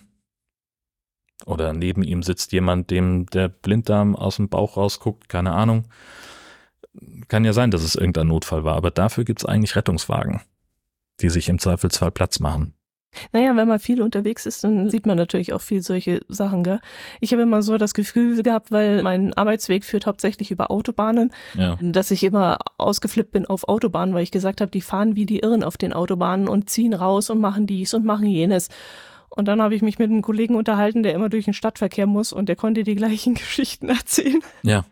S1: Oder neben ihm sitzt jemand, dem der Blinddarm aus dem Bauch rausguckt, keine Ahnung. Kann ja sein, dass es irgendein Notfall war, aber dafür gibt es eigentlich Rettungswagen, die sich im Zweifelsfall Platz machen.
S2: Naja, wenn man viel unterwegs ist, dann sieht man natürlich auch viel solche Sachen, gell? Ich habe immer so das Gefühl gehabt, weil mein Arbeitsweg führt hauptsächlich über Autobahnen, ja. dass ich immer ausgeflippt bin auf Autobahnen, weil ich gesagt habe, die fahren wie die Irren auf den Autobahnen und ziehen raus und machen dies und machen jenes. Und dann habe ich mich mit einem Kollegen unterhalten, der immer durch den Stadtverkehr muss und der konnte die gleichen Geschichten erzählen.
S1: Ja.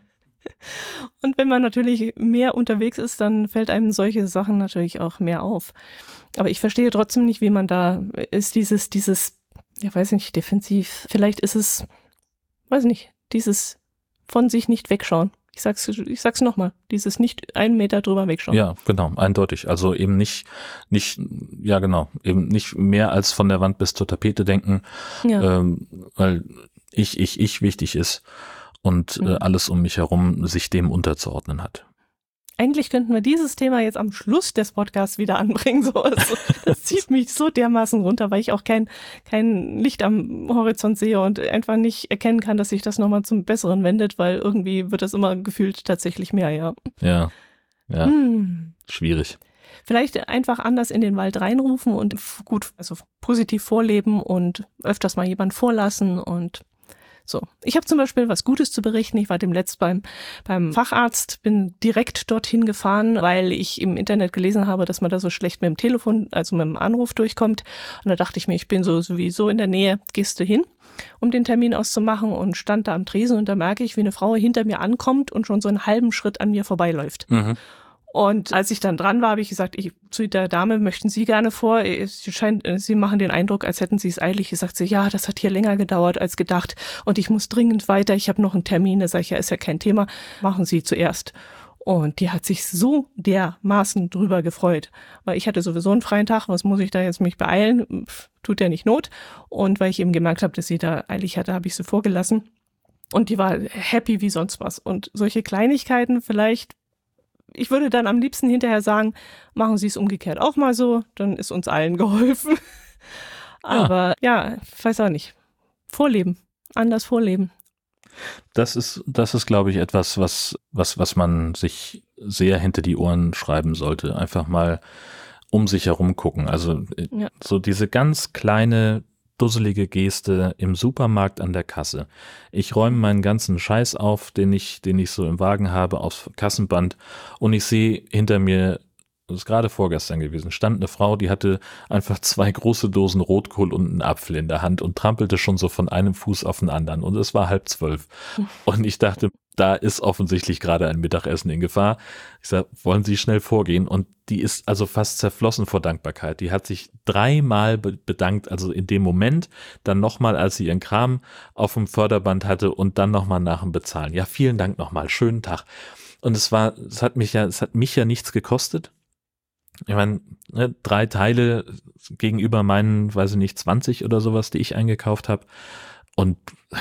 S2: Und wenn man natürlich mehr unterwegs ist, dann fällt einem solche Sachen natürlich auch mehr auf. Aber ich verstehe trotzdem nicht, wie man da ist, dieses, dieses, ja weiß nicht, defensiv. Vielleicht ist es, weiß nicht, dieses von sich nicht wegschauen. Ich sag's, ich sag's nochmal, dieses nicht einen Meter drüber wegschauen.
S1: Ja, genau, eindeutig. Also eben nicht, nicht, ja genau, eben nicht mehr als von der Wand bis zur Tapete denken, ja. ähm, weil ich, ich, ich wichtig ist. Und äh, alles um mich herum sich dem unterzuordnen hat.
S2: Eigentlich könnten wir dieses Thema jetzt am Schluss des Podcasts wieder anbringen. So, also, das zieht mich so dermaßen runter, weil ich auch kein, kein Licht am Horizont sehe und einfach nicht erkennen kann, dass sich das nochmal zum Besseren wendet, weil irgendwie wird das immer gefühlt tatsächlich mehr, ja.
S1: Ja, ja, hm. Schwierig.
S2: Vielleicht einfach anders in den Wald reinrufen und gut, also positiv vorleben und öfters mal jemand vorlassen und so, ich habe zum Beispiel was Gutes zu berichten. Ich war demnächst beim, beim Facharzt, bin direkt dorthin gefahren, weil ich im Internet gelesen habe, dass man da so schlecht mit dem Telefon, also mit dem Anruf durchkommt. Und da dachte ich mir, ich bin so sowieso in der Nähe, gehst du hin, um den Termin auszumachen und stand da am Tresen und da merke ich, wie eine Frau hinter mir ankommt und schon so einen halben Schritt an mir vorbeiläuft. Mhm. Und als ich dann dran war, habe ich gesagt, ich, zu der Dame, möchten Sie gerne vor? Es scheint, Sie machen den Eindruck, als hätten Sie es eilig. Ich sagte, ja, das hat hier länger gedauert als gedacht und ich muss dringend weiter. Ich habe noch einen Termin. Da sage ich, ja, ist ja kein Thema. Machen Sie zuerst. Und die hat sich so dermaßen drüber gefreut, weil ich hatte sowieso einen freien Tag. Was muss ich da jetzt mich beeilen? Pff, tut ja nicht Not. Und weil ich eben gemerkt habe, dass sie da eilig hatte, habe ich sie vorgelassen. Und die war happy wie sonst was. Und solche Kleinigkeiten vielleicht. Ich würde dann am liebsten hinterher sagen, machen Sie es umgekehrt auch mal so, dann ist uns allen geholfen. Aber ja, ja, ich weiß auch nicht. Vorleben, anders vorleben.
S1: Das ist, das ist, glaube ich, etwas, was, was, was man sich sehr hinter die Ohren schreiben sollte. Einfach mal um sich herum gucken. Also ja. so diese ganz kleine dusselige Geste im Supermarkt an der Kasse. Ich räume meinen ganzen Scheiß auf, den ich, den ich so im Wagen habe, aufs Kassenband und ich sehe hinter mir, das ist gerade vorgestern gewesen, stand eine Frau, die hatte einfach zwei große Dosen Rotkohl und einen Apfel in der Hand und trampelte schon so von einem Fuß auf den anderen und es war halb zwölf. Und ich dachte, da ist offensichtlich gerade ein Mittagessen in Gefahr. Ich sage, wollen Sie schnell vorgehen? Und die ist also fast zerflossen vor Dankbarkeit. Die hat sich dreimal be- bedankt, also in dem Moment, dann nochmal, als sie ihren Kram auf dem Förderband hatte und dann nochmal nach dem Bezahlen. Ja, vielen Dank nochmal, schönen Tag. Und es war, es hat mich ja, es hat mich ja nichts gekostet. Ich meine, ne, drei Teile gegenüber meinen, weiß ich nicht, zwanzig oder sowas, die ich eingekauft habe. Und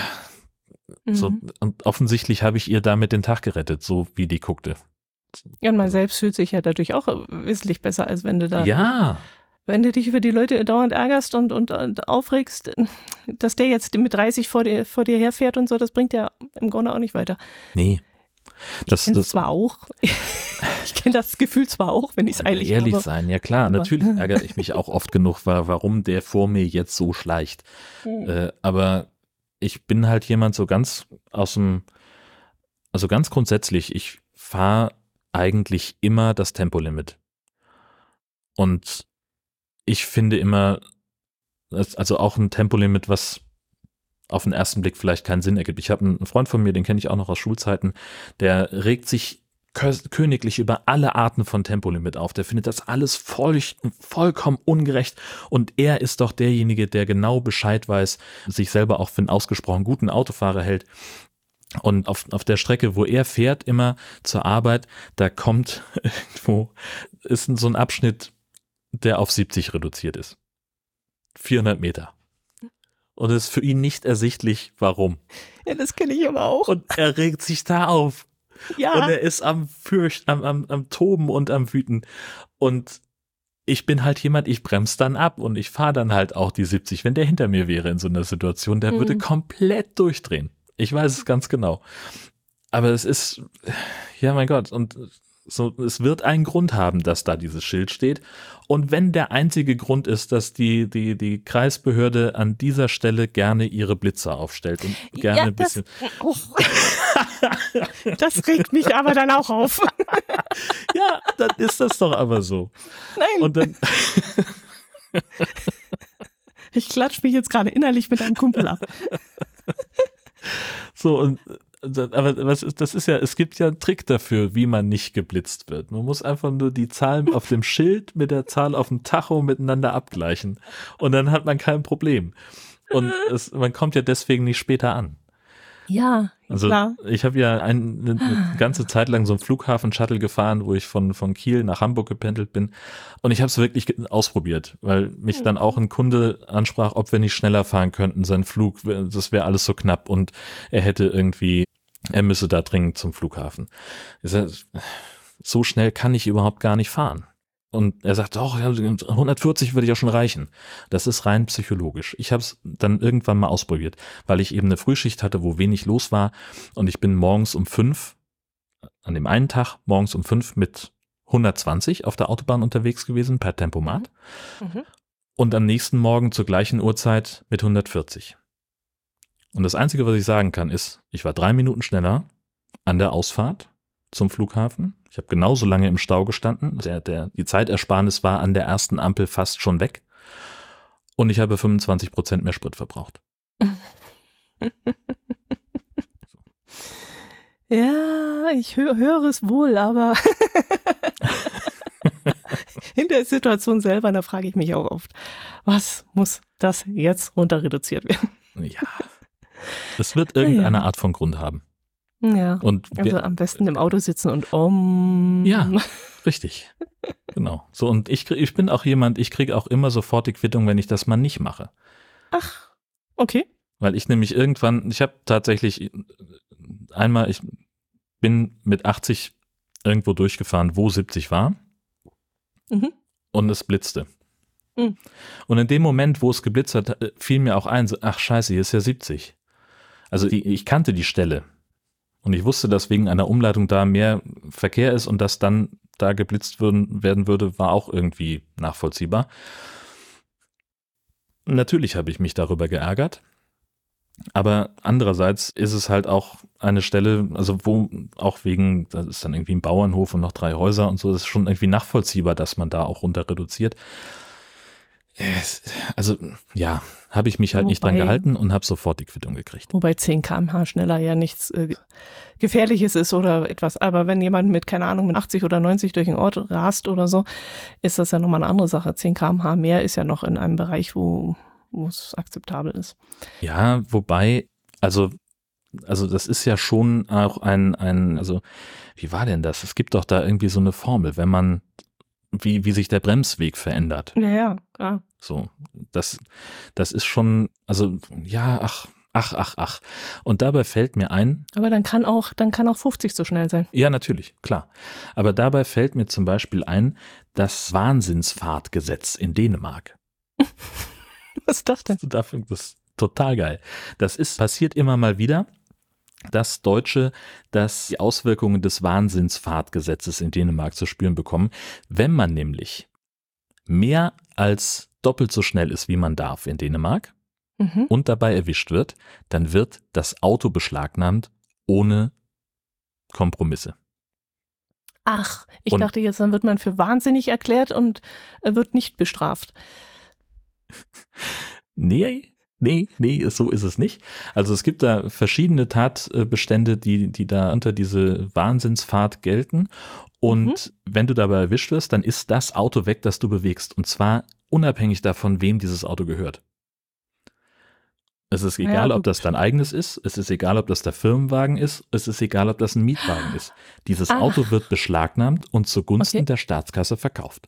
S1: so, mhm. und offensichtlich habe ich ihr damit den Tag gerettet, so wie die guckte.
S2: Ja, und man selbst fühlt sich ja dadurch auch wesentlich besser, als wenn du da,
S1: ja.
S2: wenn du dich über die Leute dauernd ärgerst und, und, und aufregst, dass der jetzt mit dreißig vor dir, vor dir herfährt und so, das bringt ja im Grunde auch nicht weiter.
S1: Nee.
S2: Das, ich kenne das zwar auch, ich kenne das Gefühl zwar auch, wenn ich es eilig habe.
S1: Ehrlich sein, ja klar, aber natürlich ärgere ich mich auch oft genug, warum der vor mir jetzt so schleicht. Mhm. Äh, aber ich bin halt jemand so ganz aus dem, also ganz grundsätzlich, ich fahre eigentlich immer das Tempolimit. Und ich finde immer, also auch ein Tempolimit, was auf den ersten Blick vielleicht keinen Sinn ergibt. Ich habe einen Freund von mir, den kenne ich auch noch aus Schulzeiten, der regt sich königlich über alle Arten von Tempolimit auf. Der findet das alles voll, vollkommen ungerecht und er ist doch derjenige, der genau Bescheid weiß, sich selber auch für einen ausgesprochen guten Autofahrer hält. Und auf, auf der Strecke, wo er fährt, immer zur Arbeit, da kommt irgendwo, ist so ein Abschnitt, der auf siebzig reduziert ist. vierhundert Meter. Und es ist für ihn nicht ersichtlich, warum.
S2: Ja, das kenne ich aber auch.
S1: Und er regt sich da auf.
S2: Ja.
S1: Und er ist am Fürcht, am, am, am Toben und am Wüten. Und ich bin halt jemand, ich bremse dann ab und ich fahre dann halt auch die siebzig. Wenn der hinter mir wäre in so einer Situation, der hm. würde komplett durchdrehen. Ich weiß es ganz genau. Aber es ist, ja mein Gott, und so, es wird einen Grund haben, dass da dieses Schild steht. Und wenn der einzige Grund ist, dass die, die, die Kreisbehörde an dieser Stelle gerne ihre Blitzer aufstellt und gerne
S2: ja,
S1: ein bisschen.
S2: Das, oh. Das regt mich aber dann auch auf.
S1: Ja, dann ist das doch aber so.
S2: Nein.
S1: Und dann.
S2: Ich klatsche mich jetzt gerade innerlich mit einem Kumpel ab.
S1: So, und aber was ist, das ist ja, es gibt ja einen Trick dafür, wie man nicht geblitzt wird. Man muss einfach nur die Zahlen auf dem Schild mit der Zahl auf dem Tacho miteinander abgleichen. Und dann hat man kein Problem. Und es, man kommt ja deswegen nicht später an.
S2: Ja,
S1: also
S2: klar.
S1: Ich habe ja ein, eine, eine ganze Zeit lang so einen Flughafen-Shuttle gefahren, wo ich von, von Kiel nach Hamburg gependelt bin. Und ich habe es wirklich ausprobiert, weil mich mhm. dann auch ein Kunde ansprach, ob wir nicht schneller fahren könnten. Sein Flug, das wäre alles so knapp und er hätte irgendwie, er müsse da dringend zum Flughafen. Ich sag, so schnell kann ich überhaupt gar nicht fahren. Und er sagt, doch, hundertvierzig würde ja schon reichen. Das ist rein psychologisch. Ich habe es dann irgendwann mal ausprobiert, weil ich eben eine Frühschicht hatte, wo wenig los war. Und ich bin morgens um fünf, an dem einen Tag morgens um fünf mit hundertzwanzig auf der Autobahn unterwegs gewesen, per Tempomat. Mhm. Und am nächsten Morgen zur gleichen Uhrzeit mit hundertvierzig. Und das Einzige, was ich sagen kann, ist, ich war drei Minuten schneller an der Ausfahrt zum Flughafen. Ich habe genauso lange im Stau gestanden. Der, der, die Zeitersparnis war an der ersten Ampel fast schon weg. Und ich habe fünfundzwanzig Prozent mehr Sprit verbraucht.
S2: Ja, ich hö- höre es wohl, aber in der Situation selber, da frage ich mich auch oft, was muss das jetzt runter reduziert werden?
S1: Ja, es wird irgendeine ja. Art von Grund haben.
S2: Ja,
S1: und
S2: also wir, am besten im Auto sitzen und um.
S1: Ja, richtig. Genau. So, und ich, ich bin auch jemand, ich kriege auch immer sofort die Quittung, wenn ich das mal nicht mache.
S2: Ach, okay.
S1: Weil ich nämlich irgendwann, ich habe tatsächlich einmal, ich bin mit achtzig irgendwo durchgefahren, wo siebzig war. Mhm. Und es blitzte. Mhm. Und in dem Moment, wo es geblitzt hat, fiel mir auch ein, so, ach scheiße, hier ist ja siebzig. Also die, ich kannte die Stelle. Und ich wusste, dass wegen einer Umleitung da mehr Verkehr ist und dass dann da geblitzt würden, werden würde, war auch irgendwie nachvollziehbar. Natürlich habe ich mich darüber geärgert, aber andererseits ist es halt auch eine Stelle, also wo auch wegen, das ist dann irgendwie ein Bauernhof und noch drei Häuser und so, das ist schon irgendwie nachvollziehbar, dass man da auch runter reduziert. Also ja, habe ich mich halt wobei, nicht dran gehalten und habe sofort die Quittung gekriegt.
S2: Wobei zehn Kilometer pro Stunde schneller ja nichts äh, Gefährliches ist oder etwas. Aber wenn jemand mit, keine Ahnung, mit achtzig oder neunzig durch den Ort rast oder so, ist das ja nochmal eine andere Sache. zehn Kilometer pro Stunde mehr ist ja noch in einem Bereich, wo wo es akzeptabel ist.
S1: Ja, wobei, also also das ist ja schon auch ein, ein, also wie war denn das? Es gibt doch da irgendwie so eine Formel, wenn man Wie, wie sich der Bremsweg verändert.
S2: Ja, ja, klar.
S1: So, das, das ist schon, also, ja, ach, ach, ach, ach. Und dabei fällt mir ein.
S2: Aber dann kann auch, dann kann auch fünfzig so schnell sein.
S1: Ja, natürlich, klar. Aber dabei fällt mir zum Beispiel ein, das Wahnsinnsfahrtgesetz in Dänemark.
S2: Was ist das denn?
S1: Das ist total geil. Das ist, passiert immer mal wieder, dass Deutsche das die Auswirkungen des Wahnsinnsfahrtgesetzes in Dänemark zu spüren bekommen. Wenn man nämlich mehr als doppelt so schnell ist, wie man darf in Dänemark mhm. und dabei erwischt wird, dann wird das Auto beschlagnahmt ohne Kompromisse.
S2: Ach, ich und, dachte jetzt, dann wird man für wahnsinnig erklärt und wird nicht bestraft.
S1: Nee. Nee, nee, so ist es nicht. Also es gibt da verschiedene Tatbestände, die, die da unter diese Wahnsinnsfahrt gelten. Und mhm. wenn du dabei erwischt wirst, dann ist das Auto weg, das du bewegst. Und zwar unabhängig davon, wem dieses Auto gehört. Es ist egal, ja, ob das dein eigenes ist, es ist egal, ob das der Firmenwagen ist, es ist egal, ob das ein Mietwagen ist. Dieses Ach. Auto wird beschlagnahmt und zugunsten okay. der Staatskasse verkauft.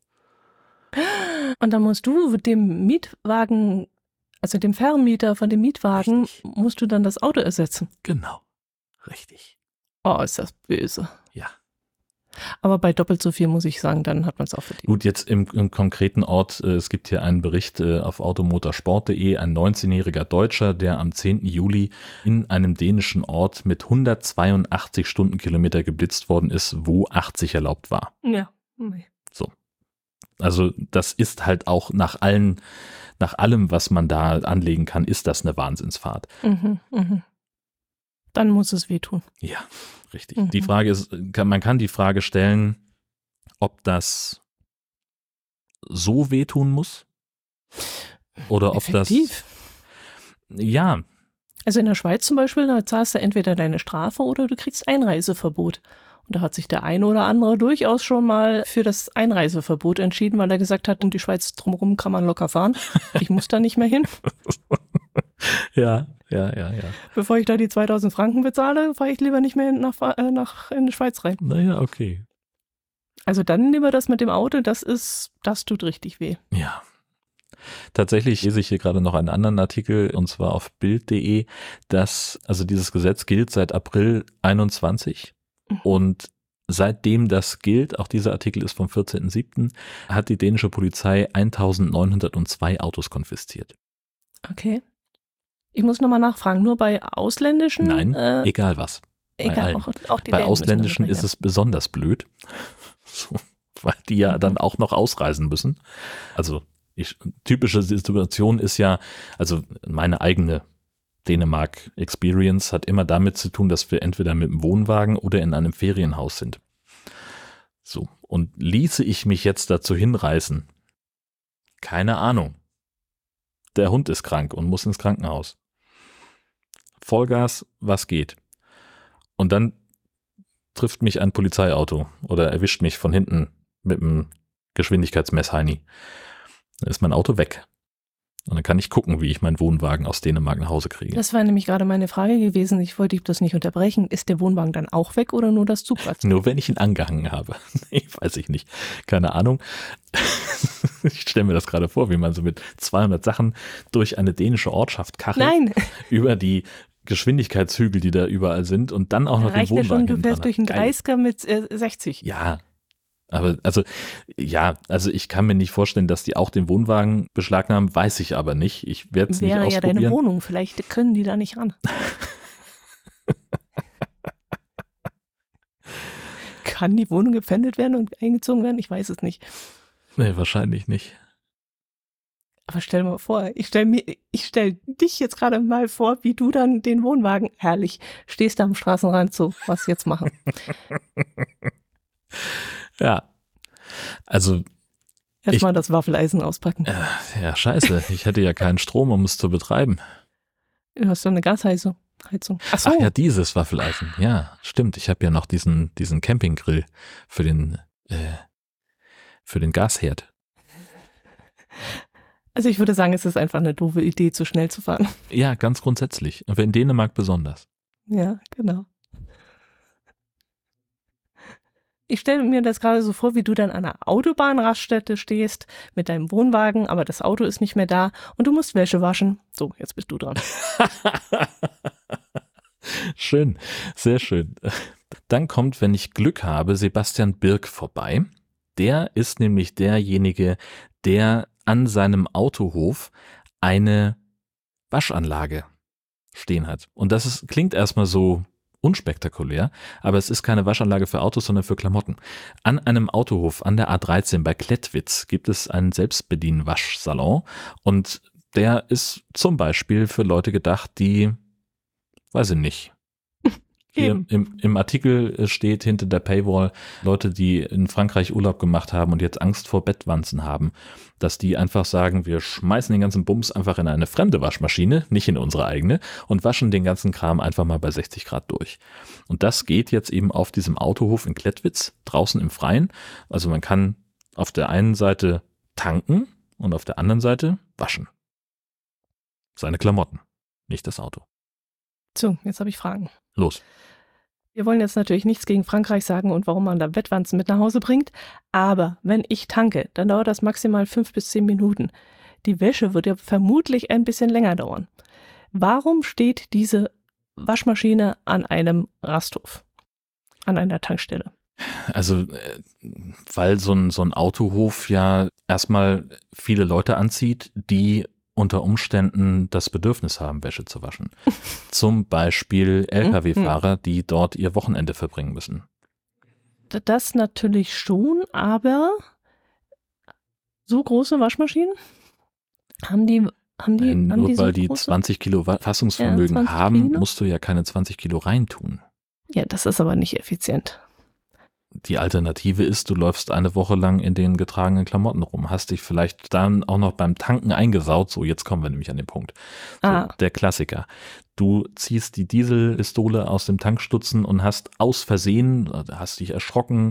S2: Und dann musst du dem Mietwagen, also dem Vermieter von dem Mietwagen, Richtig. musst du dann das Auto ersetzen.
S1: Genau. Richtig.
S2: Oh, ist das böse.
S1: Ja.
S2: Aber bei doppelt so viel muss ich sagen, dann hat man es auch verdient.
S1: Gut, jetzt im, im konkreten Ort, äh, es gibt hier einen Bericht äh, auf automotorsport punkt de, ein neunzehnjähriger Deutscher, der am zehnten Juli in einem dänischen Ort mit hundertzweiundachtzig Stundenkilometer geblitzt worden ist, wo achtzig erlaubt war.
S2: Ja. Nee.
S1: So. Also das ist halt auch nach allen, nach allem, was man da anlegen kann, ist das eine Wahnsinnsfahrt.
S2: Mhm, mhm. Dann muss es wehtun.
S1: Ja, richtig. Mhm. Die Frage ist, man kann die Frage stellen, ob das so wehtun muss oder ob
S2: Effektiv.
S1: das, ja.
S2: Also in der Schweiz zum Beispiel, da zahlst du entweder deine Strafe oder du kriegst Einreiseverbot. Und da hat sich der eine oder andere durchaus schon mal für das Einreiseverbot entschieden, weil er gesagt hat, um die Schweiz drumherum kann man locker fahren. Ich muss da nicht mehr hin.
S1: Ja, ja, ja, ja.
S2: Bevor ich da die zweitausend Franken bezahle, fahre ich lieber nicht mehr nach, äh, nach in die Schweiz rein.
S1: Naja, okay.
S2: Also dann lieber das mit dem Auto, das ist, das tut richtig weh.
S1: Ja. Tatsächlich lese ich hier gerade noch einen anderen Artikel, und zwar auf bild punkt de, dass, also dieses Gesetz gilt seit April einundzwanzig. Und seitdem das gilt, auch dieser Artikel ist vom vierzehnten siebten, hat die dänische Polizei eintausendneunhundertzwei Autos konfisziert.
S2: Okay. Ich muss nochmal nachfragen, nur bei ausländischen?
S1: Nein, äh, egal was.
S2: Egal, auch, auch die
S1: bei ausländischen ist es besonders blöd, so, weil die ja mhm. dann auch noch ausreisen müssen. Also ich, typische Situation ist ja, also meine eigene Dänemark-Experience hat immer damit zu tun, dass wir entweder mit dem Wohnwagen oder in einem Ferienhaus sind. So, und ließe ich mich jetzt dazu hinreißen? Keine Ahnung. Der Hund ist krank und muss ins Krankenhaus. Vollgas, was geht? Und dann trifft mich ein Polizeiauto oder erwischt mich von hinten mit einem Geschwindigkeitsmessheini. Dann ist mein Auto weg. Und dann kann ich gucken, wie ich meinen Wohnwagen aus Dänemark nach Hause kriege.
S2: Das war nämlich gerade meine Frage gewesen. Ich wollte das nicht unterbrechen. Ist der Wohnwagen dann auch weg oder nur das Zugplatz?
S1: Nur wenn ich ihn angehangen habe. Nee, weiß ich nicht. Keine Ahnung. Ich stelle mir das gerade vor, wie man so mit zweihundert Sachen durch eine dänische Ortschaft kachelt.
S2: Nein.
S1: Über die Geschwindigkeitshügel, die da überall sind und dann auch noch den Wohnwagen.
S2: Reicht ja schon, du fährst durch einen dreißiger mit äh, sechzig.
S1: Ja. Aber also, ja, also ich kann mir nicht vorstellen, dass die auch den Wohnwagen beschlagnahmen, weiß ich aber nicht. Ich werde es nicht ausprobieren.
S2: Wäre ja deine Wohnung, vielleicht können die da nicht ran. Kann die Wohnung gepfändet werden und eingezogen werden? Ich weiß es nicht.
S1: Nee, wahrscheinlich nicht.
S2: Aber stell dir mal vor, ich stell mir, ich stell dich jetzt gerade mal vor, wie du dann den Wohnwagen, herrlich, stehst da am Straßenrand so, was jetzt machen?
S1: Ja, also
S2: erstmal das Waffeleisen auspacken.
S1: Äh, ja, scheiße, ich hätte ja keinen Strom, um es zu betreiben.
S2: Du hast doch eine Gasheizung. Heizung. Ach so.
S1: Ach ja, dieses Waffeleisen, ja, stimmt. Ich habe ja noch diesen, diesen Campinggrill für den, äh, für den Gasherd.
S2: Also ich würde sagen, es ist einfach eine doofe Idee, zu schnell zu fahren.
S1: Ja, ganz grundsätzlich. Aber in Dänemark besonders.
S2: Ja, genau. Ich stelle mir das gerade so vor, wie du dann an einer Autobahnraststätte stehst mit deinem Wohnwagen, aber das Auto ist nicht mehr da und du musst Wäsche waschen. So, jetzt bist du dran.
S1: Schön, sehr schön. Dann kommt, wenn ich Glück habe, Sebastian Birk vorbei. Der ist nämlich derjenige, der an seinem Autohof eine Waschanlage stehen hat. Und das ist, klingt erstmal so unspektakulär, aber es ist keine Waschanlage für Autos, sondern für Klamotten. An einem Autohof an der A dreizehn bei Klettwitz gibt es einen Selbstbedien-Waschsalon und der ist zum Beispiel für Leute gedacht, die, weiß ich nicht, hier im, im Artikel steht hinter der Paywall, Leute, die in Frankreich Urlaub gemacht haben und jetzt Angst vor Bettwanzen haben, dass die einfach sagen, wir schmeißen den ganzen Bums einfach in eine fremde Waschmaschine, nicht in unsere eigene, und waschen den ganzen Kram einfach mal bei sechzig Grad durch. Und das geht jetzt eben auf diesem Autohof in Klettwitz, draußen im Freien. Also man kann auf der einen Seite tanken und auf der anderen Seite waschen. Seine Klamotten. nicht das Auto.
S2: So, jetzt habe ich Fragen.
S1: Los.
S2: Wir wollen jetzt natürlich nichts gegen Frankreich sagen und warum man da Bettwanzen mit nach Hause bringt, aber wenn ich tanke, dann dauert das maximal fünf bis zehn Minuten. Die Wäsche wird ja vermutlich ein bisschen länger dauern. Warum steht diese Waschmaschine an einem Rasthof, an einer Tankstelle?
S1: Also, weil so ein, so ein Autohof ja erstmal viele Leute anzieht, die unter Umständen das Bedürfnis haben, Wäsche zu waschen. Zum Beispiel L K W-Fahrer, die dort ihr Wochenende verbringen müssen.
S2: Das natürlich schon, aber so große Waschmaschinen? Haben die, haben die,
S1: Nein,
S2: haben
S1: nur
S2: die so
S1: weil die
S2: große?
S1: zwanzig Kilo Fassungsvermögen
S2: Ja, zwanzig
S1: haben,
S2: Kilo?
S1: musst du ja keine zwanzig Kilo reintun.
S2: Ja, das ist aber nicht effizient.
S1: Die Alternative ist, du läufst eine Woche lang in den getragenen Klamotten rum, hast dich vielleicht dann auch noch beim Tanken eingesaut. So, jetzt kommen wir nämlich an den Punkt. So,
S2: Ah.
S1: Der Klassiker. Du ziehst die Dieselpistole aus dem Tankstutzen und hast aus Versehen, hast dich erschrocken,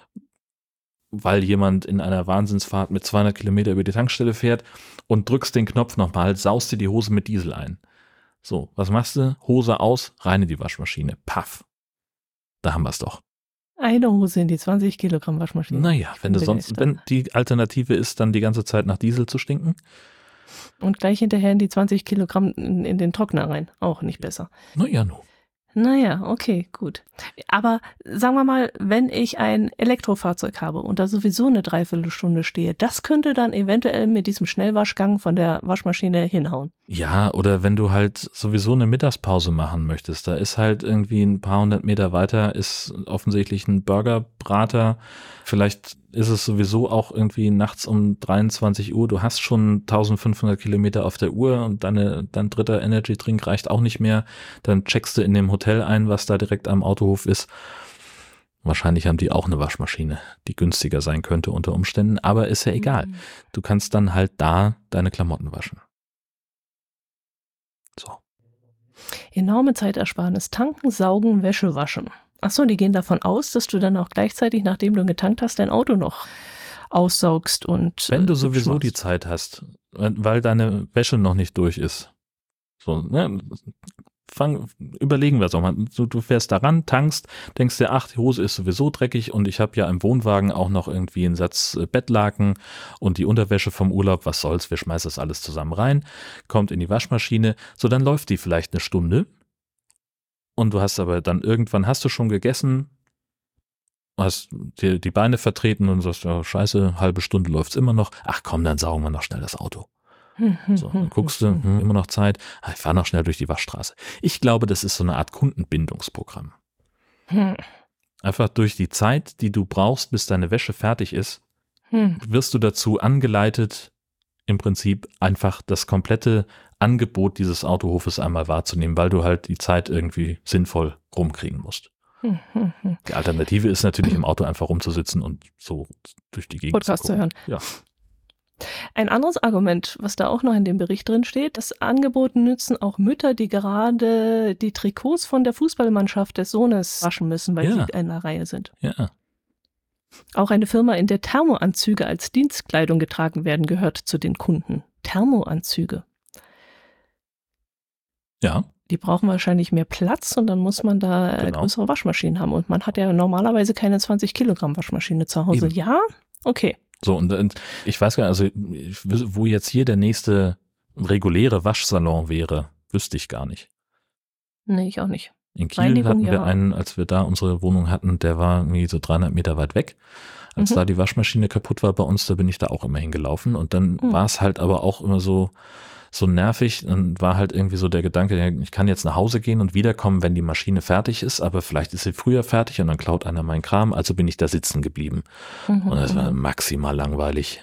S1: weil jemand in einer Wahnsinnsfahrt mit zweihundert Kilometer über die Tankstelle fährt und drückst den Knopf nochmal, saust dir die Hose mit Diesel ein. So, was machst du? Hose aus, rein in die Waschmaschine. Paff. Da haben wir es doch.
S2: Eine Hose in die zwanzig Kilogramm Waschmaschine.
S1: Naja, wenn du sonst, wenn die Alternative ist, dann die ganze Zeit nach Diesel zu stinken.
S2: Und gleich hinterher in die zwanzig Kilogramm in, in den Trockner rein. Auch nicht besser.
S1: Naja, nu.
S2: Naja, okay, gut. Aber sagen wir mal, wenn ich ein Elektrofahrzeug habe und da sowieso eine Dreiviertelstunde stehe, das könnte dann eventuell mit diesem Schnellwaschgang von der Waschmaschine hinhauen.
S1: Ja, oder wenn du halt sowieso eine Mittagspause machen möchtest, da ist halt irgendwie ein paar hundert Meter weiter ist offensichtlich ein Burgerbrater. Vielleicht ist es sowieso auch irgendwie nachts um dreiundzwanzig Uhr. Du hast schon eintausendfünfhundert Kilometer auf der Uhr und deine, dein dritter Energy-Drink reicht auch nicht mehr. Dann checkst du in dem Hotel ein, was da direkt am Autohof ist. Wahrscheinlich haben die auch eine Waschmaschine, die günstiger sein könnte unter Umständen, aber ist ja egal. Du kannst dann halt da deine Klamotten waschen. So.
S2: Enorme Zeitersparnis. Tanken, saugen, Wäsche waschen. Achso, die gehen davon aus, dass du dann auch gleichzeitig, nachdem du getankt hast, dein Auto noch aussaugst und
S1: wenn du
S2: äh,
S1: sowieso
S2: machst.
S1: die Zeit hast, weil deine Wäsche noch nicht durch ist. So, ne? Fang, überlegen wir es auch mal. Du, du fährst daran, tankst, denkst dir, ach, die Hose ist sowieso dreckig und ich habe ja im Wohnwagen auch noch irgendwie einen Satz Bettlaken und die Unterwäsche vom Urlaub, was soll's, wir schmeißen das alles zusammen rein, kommt in die Waschmaschine, so dann läuft die vielleicht eine Stunde und du hast aber dann irgendwann, hast du schon gegessen, hast dir die Beine vertreten und sagst, ja, scheiße, halbe Stunde läuft's immer noch, ach komm, dann saugen wir noch schnell das Auto. So, dann guckst du, hm, immer noch Zeit, ich fahre noch schnell durch die Waschstraße. Ich glaube, das ist so eine Art Kundenbindungsprogramm. Einfach durch die Zeit, die du brauchst, bis deine Wäsche fertig ist, wirst du dazu angeleitet, im Prinzip einfach das komplette Angebot dieses Autohofes einmal wahrzunehmen, weil du halt die Zeit irgendwie sinnvoll rumkriegen musst. Die Alternative ist natürlich im Auto einfach rumzusitzen und so durch die Gegend
S2: Podcast
S1: zu gucken.
S2: zu hören.
S1: Ja.
S2: Ein anderes Argument, was da auch noch in dem Bericht drin steht, das Angebot nützen auch Mütter, die gerade die Trikots von der Fußballmannschaft des Sohnes waschen müssen, weil
S1: Ja.
S2: sie in der Reihe sind.
S1: Ja.
S2: Auch eine Firma, in der Thermoanzüge als Dienstkleidung getragen werden, gehört zu den Kunden. Thermoanzüge.
S1: Ja.
S2: Die brauchen wahrscheinlich mehr Platz und dann muss man da äh,
S1: Genau.
S2: größere Waschmaschinen haben. Und man hat ja normalerweise keine zwanzig Kilogramm Waschmaschine zu Hause.
S1: Eben.
S2: Ja? Okay.
S1: So, und, und ich weiß gar nicht, also wo jetzt hier der nächste reguläre Waschsalon wäre, wüsste ich gar nicht.
S2: Nee, ich auch nicht.
S1: In Kiel
S2: Reinigung,
S1: hatten wir
S2: ja.
S1: einen, als wir da unsere Wohnung hatten, der war irgendwie so dreihundert Meter weit weg. Als
S2: Mhm.
S1: da die Waschmaschine kaputt war bei uns, da bin ich da auch immer hingelaufen und dann
S2: Mhm.
S1: war es halt aber auch immer so, so nervig. Dann war halt irgendwie so der Gedanke, ja, ich kann jetzt nach Hause gehen und wiederkommen, wenn die Maschine fertig ist, aber vielleicht ist sie früher fertig und dann klaut einer meinen Kram, also bin ich da sitzen geblieben.
S2: Mhm.
S1: Und das war maximal langweilig.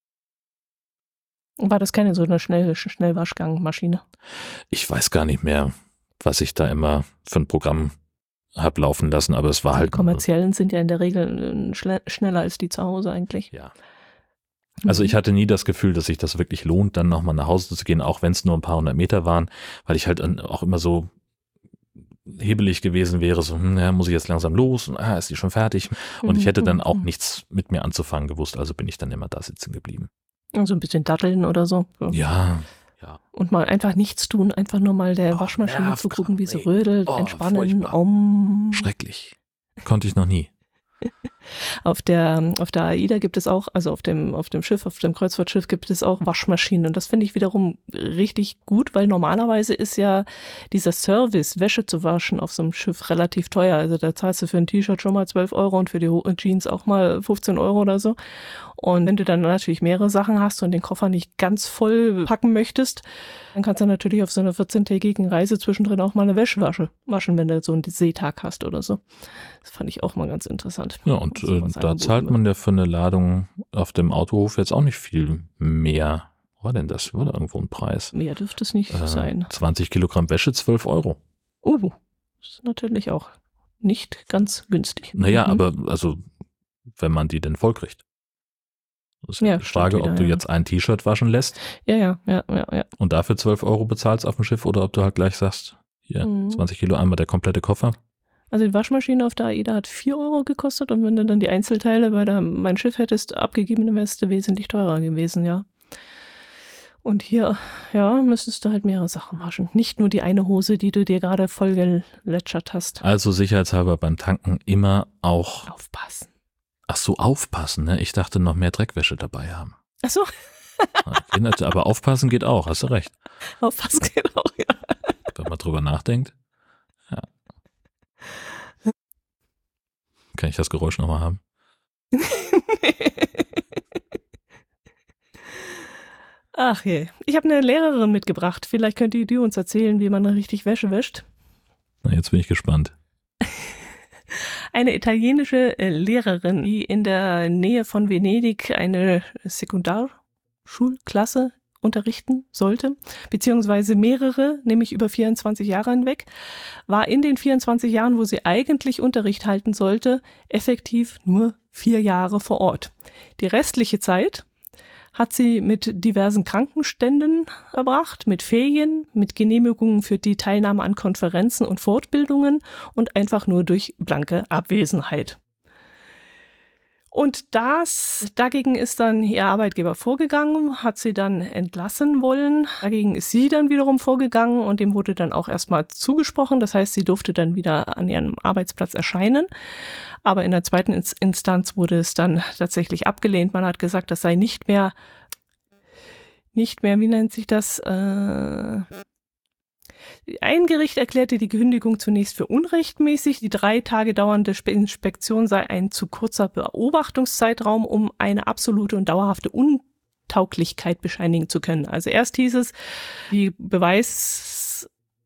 S2: War das keine so eine Schnell Schnellwaschgangmaschine?
S1: Ich weiß gar nicht mehr, was ich da immer für ein Programm hab laufen lassen, aber es war
S2: Die
S1: halt
S2: kommerziellen sind ja in der Regel äh, schle- schneller als die zu Hause eigentlich.
S1: ja. Also ich hatte nie das Gefühl, dass sich das wirklich lohnt, dann nochmal nach Hause zu gehen, auch wenn es nur ein paar hundert Meter waren, weil ich halt dann auch immer so hebelig gewesen wäre, so, hm, ja, muss ich jetzt langsam los und ah, ist die schon fertig? Und ich hätte dann auch
S2: Mhm.
S1: nichts mit mir anzufangen gewusst, also bin ich dann immer da sitzen geblieben.
S2: So ein bisschen datteln oder so.
S1: Ja, Ja.
S2: Und mal einfach nichts tun, einfach nur mal der oh, Waschmaschine zu gucken, wie sie nee. rödelt, oh, entspannen. Um.
S1: Schrecklich. Konnte ich noch nie.
S2: Auf der, auf der AIDA gibt es auch, also auf dem, auf dem Schiff, auf dem Kreuzfahrtschiff gibt es auch Waschmaschinen. Und das finde ich wiederum richtig gut, weil normalerweise ist ja dieser Service, Wäsche zu waschen auf so einem Schiff relativ teuer. Also da zahlst du für ein T-Shirt schon mal zwölf Euro und für die Jeans auch mal fünfzehn Euro oder so. Und wenn du dann natürlich mehrere Sachen hast und den Koffer nicht ganz voll packen möchtest, dann kannst du natürlich auf so einer vierzehntägigen Reise zwischendrin auch mal eine Wäsche waschen, wenn du so einen Seetag hast oder so. Das fand ich auch mal ganz interessant.
S1: Ja, und äh, da zahlt man ja für eine Ladung auf dem Autohof jetzt auch nicht viel mehr. Was war denn das? War da irgendwo ein Preis?
S2: Mehr dürfte es nicht äh, sein.
S1: zwanzig Kilogramm Wäsche, zwölf Euro.
S2: Oh, uh, das ist natürlich auch nicht ganz günstig.
S1: Naja,
S2: mhm.
S1: aber also, wenn man die denn voll kriegt. Das ist ja die Frage, wieder, ob du ja. jetzt ein T-Shirt waschen lässt.
S2: Ja, ja, ja, ja, ja.
S1: Und dafür zwölf Euro bezahlst auf dem Schiff oder ob du halt gleich sagst, hier, mhm. zwanzig Kilo einmal der komplette Koffer.
S2: Also die Waschmaschine auf der AIDA hat vier Euro gekostet und wenn du dann die Einzelteile bei der, mein Schiff hättest abgegeben, dann wärst du wesentlich teurer gewesen, ja. Und hier, ja, müsstest du halt mehrere Sachen waschen. Nicht nur die eine Hose, die du dir gerade voll geletschert hast.
S1: Also sicherheitshalber beim Tanken immer auch
S2: aufpassen.
S1: Ach so, aufpassen, ne? Ich dachte noch mehr Dreckwäsche dabei haben.
S2: Ach so.
S1: Aber aufpassen geht auch, hast du recht.
S2: Aufpassen geht auch, ja.
S1: Wenn man drüber nachdenkt. Ja. Kann ich das Geräusch nochmal haben?
S2: Ach je. Ich habe eine Lehrerin mitgebracht. Vielleicht könnt ihr die uns erzählen, wie man richtig Wäsche wäscht.
S1: Na, jetzt bin ich gespannt.
S2: Eine italienische Lehrerin, die in der Nähe von Venedig eine Sekundarschulklasse unterrichten sollte, beziehungsweise mehrere, nämlich über vierundzwanzig Jahre hinweg, war in den vierundzwanzig Jahren, wo sie eigentlich Unterricht halten sollte, effektiv nur vier Jahre vor Ort. Die restliche Zeit hat sie mit diversen Krankenständen verbracht, mit Ferien, mit Genehmigungen für die Teilnahme an Konferenzen und Fortbildungen und einfach nur durch blanke Abwesenheit. Und das, dagegen ist dann ihr Arbeitgeber vorgegangen, hat sie dann entlassen wollen. Dagegen ist sie dann wiederum vorgegangen und dem wurde dann auch erstmal zugesprochen. Das heißt, sie durfte dann wieder an ihrem Arbeitsplatz erscheinen. Aber in der zweiten Instanz wurde es dann tatsächlich abgelehnt. Man hat gesagt, das sei nicht mehr, nicht mehr, wie nennt sich das? Äh, Ein Gericht erklärte die Kündigung zunächst für unrechtmäßig. Die drei Tage dauernde Inspektion sei ein zu kurzer Beobachtungszeitraum, um eine absolute und dauerhafte Untauglichkeit bescheinigen zu können. Also erst hieß es, die Beweis...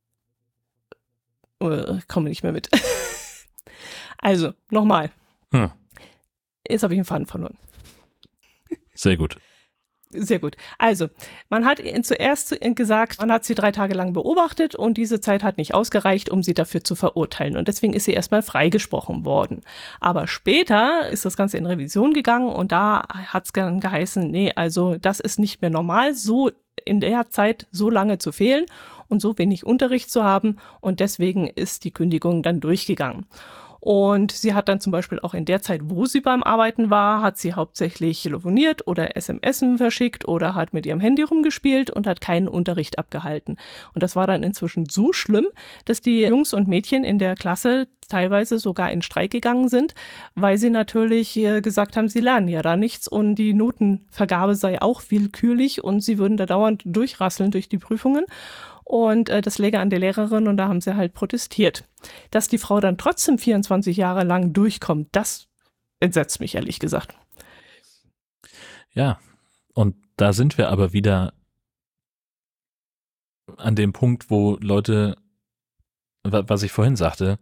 S2: Oh, ich komme nicht mehr mit. Also, nochmal. Hm. Jetzt habe ich den Faden verloren.
S1: Sehr gut.
S2: Sehr gut. Also, man hat zuerst gesagt, man hat sie drei Tage lang beobachtet und diese Zeit hat nicht ausgereicht, um sie dafür zu verurteilen. Und deswegen ist sie erstmal freigesprochen worden. Aber später ist das Ganze in Revision gegangen und da hat es dann geheißen, nee, also das ist nicht mehr normal, so in der Zeit so lange zu fehlen und so wenig Unterricht zu haben. Und deswegen ist die Kündigung dann durchgegangen. Und sie hat dann zum Beispiel auch in der Zeit, wo sie beim Arbeiten war, hat sie hauptsächlich telefoniert oder S M S verschickt oder hat mit ihrem Handy rumgespielt und hat keinen Unterricht abgehalten. Und das war dann inzwischen so schlimm, dass die Jungs und Mädchen in der Klasse teilweise sogar in Streik gegangen sind, weil sie natürlich gesagt haben, sie lernen ja da nichts und die Notenvergabe sei auch willkürlich und sie würden da dauernd durchrasseln durch die Prüfungen. Und äh, das läge an der Lehrerin und da haben sie halt protestiert. Dass die Frau dann trotzdem vierundzwanzig Jahre lang durchkommt, das entsetzt mich ehrlich gesagt.
S1: Ja, und da sind wir aber wieder an dem Punkt, wo Leute, was ich vorhin sagte,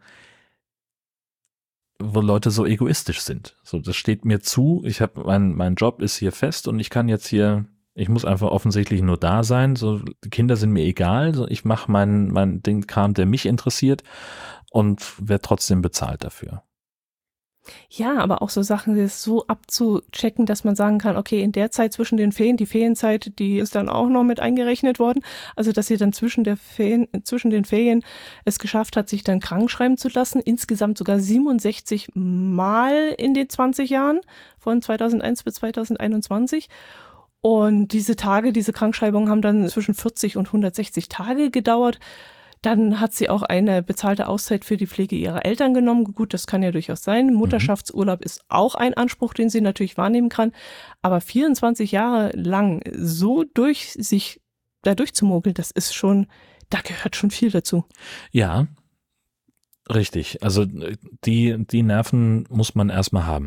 S1: wo Leute so egoistisch sind. So, das steht mir zu, ich habe mein, mein Job ist hier fest und ich kann jetzt hier Ich muss einfach offensichtlich nur da sein. So, die Kinder sind mir egal. So, ich mache mein, mein Ding, Kram, der mich interessiert und werde trotzdem bezahlt dafür.
S2: Ja, aber auch so Sachen, das so abzuchecken, dass man sagen kann, okay, in der Zeit zwischen den Ferien, die Ferienzeit, die ist dann auch noch mit eingerechnet worden. Also, dass sie dann zwischen der Ferien, zwischen den Ferien es geschafft hat, sich dann krank schreiben zu lassen. Insgesamt sogar siebenundsechzig Mal in den zwanzig Jahren von zweitausendeins bis zweitausendeinundzwanzig. Und diese Tage, diese Krankschreibungen haben dann zwischen vierzig und hundertsechzig Tage gedauert. Dann hat sie auch eine bezahlte Auszeit für die Pflege ihrer Eltern genommen. Gut, das kann ja durchaus sein. Mutterschaftsurlaub ist auch ein Anspruch, den sie natürlich wahrnehmen kann. Aber vierundzwanzig Jahre lang so durch sich da durchzumogeln, das ist schon, da gehört schon viel dazu.
S1: Ja, richtig. Also die, die Nerven muss man erstmal haben.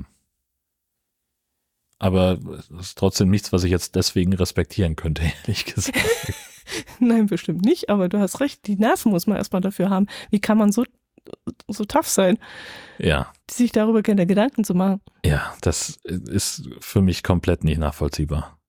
S1: Aber es ist trotzdem nichts, was ich jetzt deswegen respektieren könnte, ehrlich gesagt.
S2: Nein, bestimmt nicht, aber du hast recht, die Nerven muss man erstmal dafür haben. Wie kann man so, so tough sein?
S1: Ja.
S2: Sich darüber keine Gedanken zu machen.
S1: Ja, das ist für mich komplett nicht nachvollziehbar.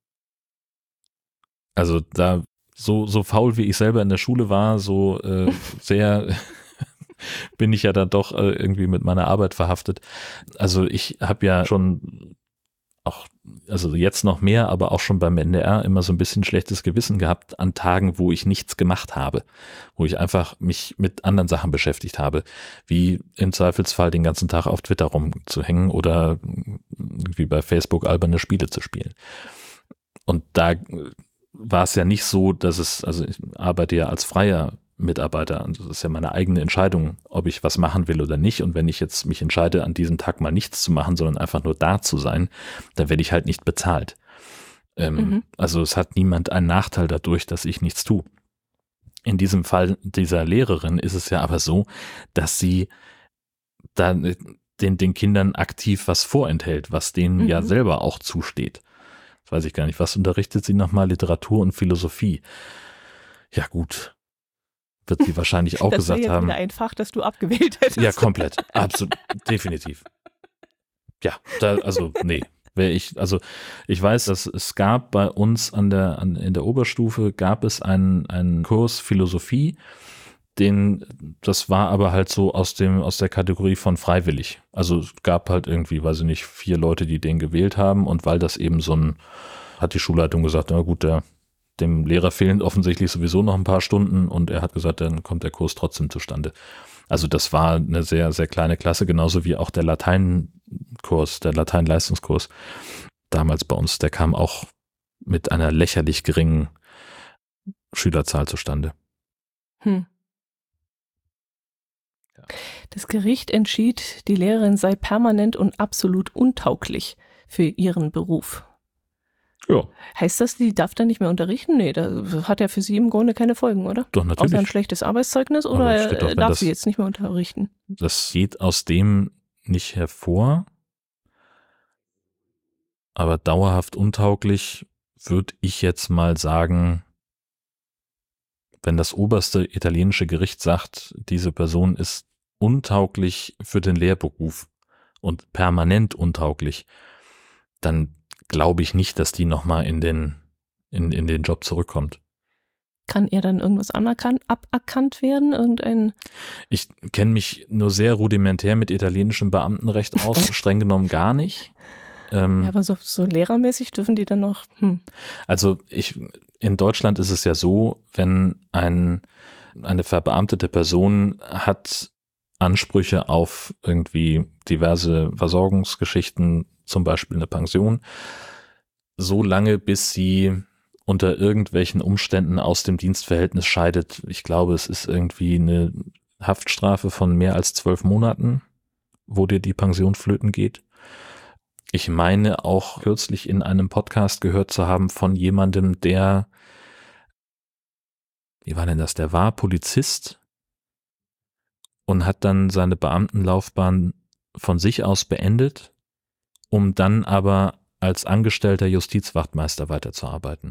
S1: Also da, so, so faul wie ich selber in der Schule war, so äh, sehr bin ich ja dann doch äh, irgendwie mit meiner Arbeit verhaftet. Also ich habe ja schon auch, also jetzt noch mehr, aber auch schon beim N D R immer so ein bisschen schlechtes Gewissen gehabt an Tagen, wo ich nichts gemacht habe, wo ich einfach mich mit anderen Sachen beschäftigt habe, wie im Zweifelsfall den ganzen Tag auf Twitter rumzuhängen oder wie bei Facebook alberne Spiele zu spielen. Und da war es ja nicht so, dass es, also ich arbeite ja als freier Mitarbeiter. Und das ist ja meine eigene Entscheidung, ob ich was machen will oder nicht. Und wenn ich jetzt mich entscheide, an diesem Tag mal nichts zu machen, sondern einfach nur da zu sein, dann werde ich halt nicht bezahlt. Ähm, mhm. Also es hat niemand einen Nachteil dadurch, dass ich nichts tue. In diesem Fall dieser Lehrerin ist es ja aber so, dass sie da den, den Kindern aktiv was vorenthält, was denen mhm. ja selber auch zusteht. Das weiß ich gar nicht. Was unterrichtet sie nochmal? Literatur und Philosophie. Ja gut. Wird sie wahrscheinlich auch
S2: das
S1: gesagt
S2: jetzt
S1: haben.
S2: Das ein Fach, das du abgewählt hättest.
S1: Ja, komplett. Absolut. Definitiv. Ja, da, also nee. Wäre ich, also ich weiß, dass es gab bei uns an der, an, in der Oberstufe gab es einen, einen Kurs Philosophie, den, das war aber halt so aus dem, aus der Kategorie von freiwillig. Also es gab halt irgendwie, weiß ich nicht, vier Leute, die den gewählt haben und weil das eben so ein, hat die Schulleitung gesagt, na gut, der dem Lehrer fehlen offensichtlich sowieso noch ein paar Stunden und er hat gesagt, dann kommt der Kurs trotzdem zustande. Also das war eine sehr, sehr kleine Klasse, genauso wie auch der Lateinkurs, der Lateinleistungskurs damals bei uns, der kam auch mit einer lächerlich geringen Schülerzahl zustande. Hm.
S2: Ja. Das Gericht entschied, die Lehrerin sei permanent und absolut untauglich für ihren Beruf.
S1: Ja.
S2: Heißt das, die darf dann nicht mehr unterrichten? Nee, das hat ja für sie im Grunde keine Folgen, oder?
S1: Doch, natürlich.
S2: Außer ein schlechtes Arbeitszeugnis oder doch, darf das, sie jetzt nicht mehr unterrichten?
S1: Das geht aus dem nicht hervor, aber dauerhaft untauglich würde ich jetzt mal sagen, wenn das oberste italienische Gericht sagt, diese Person ist untauglich für den Lehrberuf und permanent untauglich, dann glaube ich nicht, dass die nochmal in den, in, in den Job zurückkommt.
S2: Kann ihr dann irgendwas anerkannt, aberkannt werden? Irgendein
S1: Ich kenne mich nur sehr rudimentär mit italienischem Beamtenrecht aus, streng genommen gar nicht.
S2: Ähm, ja, aber so, so lehrermäßig dürfen die dann noch? Hm.
S1: Also ich, in Deutschland ist es ja so, wenn ein, eine verbeamtete Person hat Ansprüche auf irgendwie diverse Versorgungsgeschichten, zum Beispiel eine Pension, so lange, bis sie unter irgendwelchen Umständen aus dem Dienstverhältnis scheidet. Ich glaube, es ist irgendwie eine Haftstrafe von mehr als zwölf Monaten, wo dir die Pension flöten geht. Ich meine auch kürzlich in einem Podcast gehört zu haben von jemandem, der, wie war denn das, der war Polizist und hat dann seine Beamtenlaufbahn von sich aus beendet, um dann aber als angestellter Justizwachtmeister weiterzuarbeiten.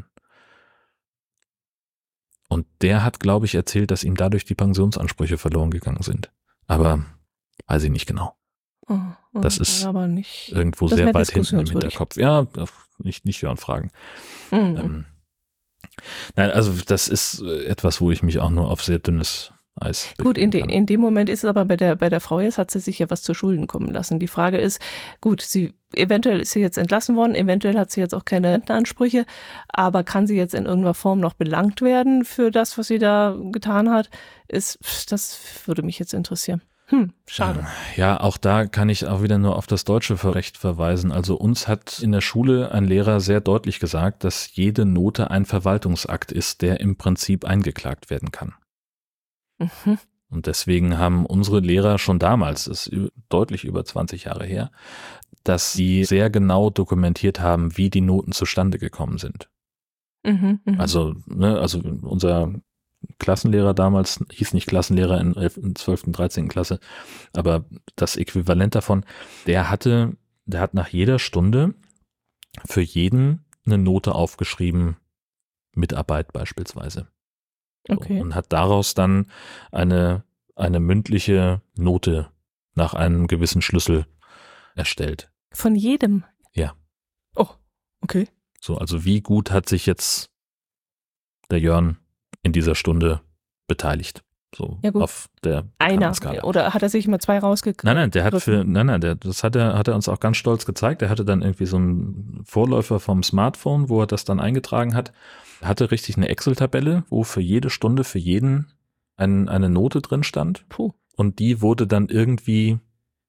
S1: Und der hat, glaube ich, erzählt, dass ihm dadurch die Pensionsansprüche verloren gegangen sind. Aber weiß ich nicht genau.
S2: Oh, oh,
S1: das ist
S2: aber nicht,
S1: irgendwo
S2: das
S1: sehr weit hinten im Hinterkopf. Ja, nicht, nicht hören fragen. Mhm. Ähm, nein, also das ist etwas, wo ich mich auch nur auf sehr dünnes Eis
S2: Gut, in, de, in dem Moment ist es aber bei der, bei der Frau jetzt, hat sie sich ja was zu Schulden kommen lassen. Die Frage ist, gut, sie eventuell ist sie jetzt entlassen worden, eventuell hat sie jetzt auch keine Rentenansprüche, aber kann sie jetzt in irgendeiner Form noch belangt werden für das, was sie da getan hat? Ist, das würde mich jetzt interessieren. Hm, schade.
S1: Ja, auch da kann ich auch wieder nur auf das deutsche Recht verweisen. Also uns hat in der Schule ein Lehrer sehr deutlich gesagt, dass jede Note ein Verwaltungsakt ist, der im Prinzip eingeklagt werden kann.
S2: Mhm.
S1: Und deswegen haben unsere Lehrer schon damals, das ist deutlich über zwanzig Jahre her, dass sie sehr genau dokumentiert haben, wie die Noten zustande gekommen sind.
S2: Mhm, mh.
S1: Also, ne, also unser Klassenlehrer damals hieß nicht Klassenlehrer in elften, zwölften, dreizehnten Klasse, aber das Äquivalent davon, der hatte, der hat nach jeder Stunde für jeden eine Note aufgeschrieben, Mitarbeit beispielsweise.
S2: Okay.
S1: So, und hat daraus dann eine, eine mündliche Note nach einem gewissen Schlüssel erstellt.
S2: Von jedem?
S1: Ja.
S2: Oh, okay.
S1: So, also wie gut hat sich jetzt der Jörn in dieser Stunde beteiligt? So
S2: ja, gut.
S1: auf der
S2: Einer.
S1: Skala.
S2: Oder hat er sich immer zwei rausgekriegt?
S1: Nein, nein, der hat für, nein, nein, der, das hat er, hat er uns auch ganz stolz gezeigt. Er hatte dann irgendwie so einen Vorläufer vom Smartphone, wo er das dann eingetragen hat. Er hatte richtig eine Excel-Tabelle, wo für jede Stunde für jeden ein, eine Note drin stand.
S2: Puh.
S1: Und die wurde dann irgendwie,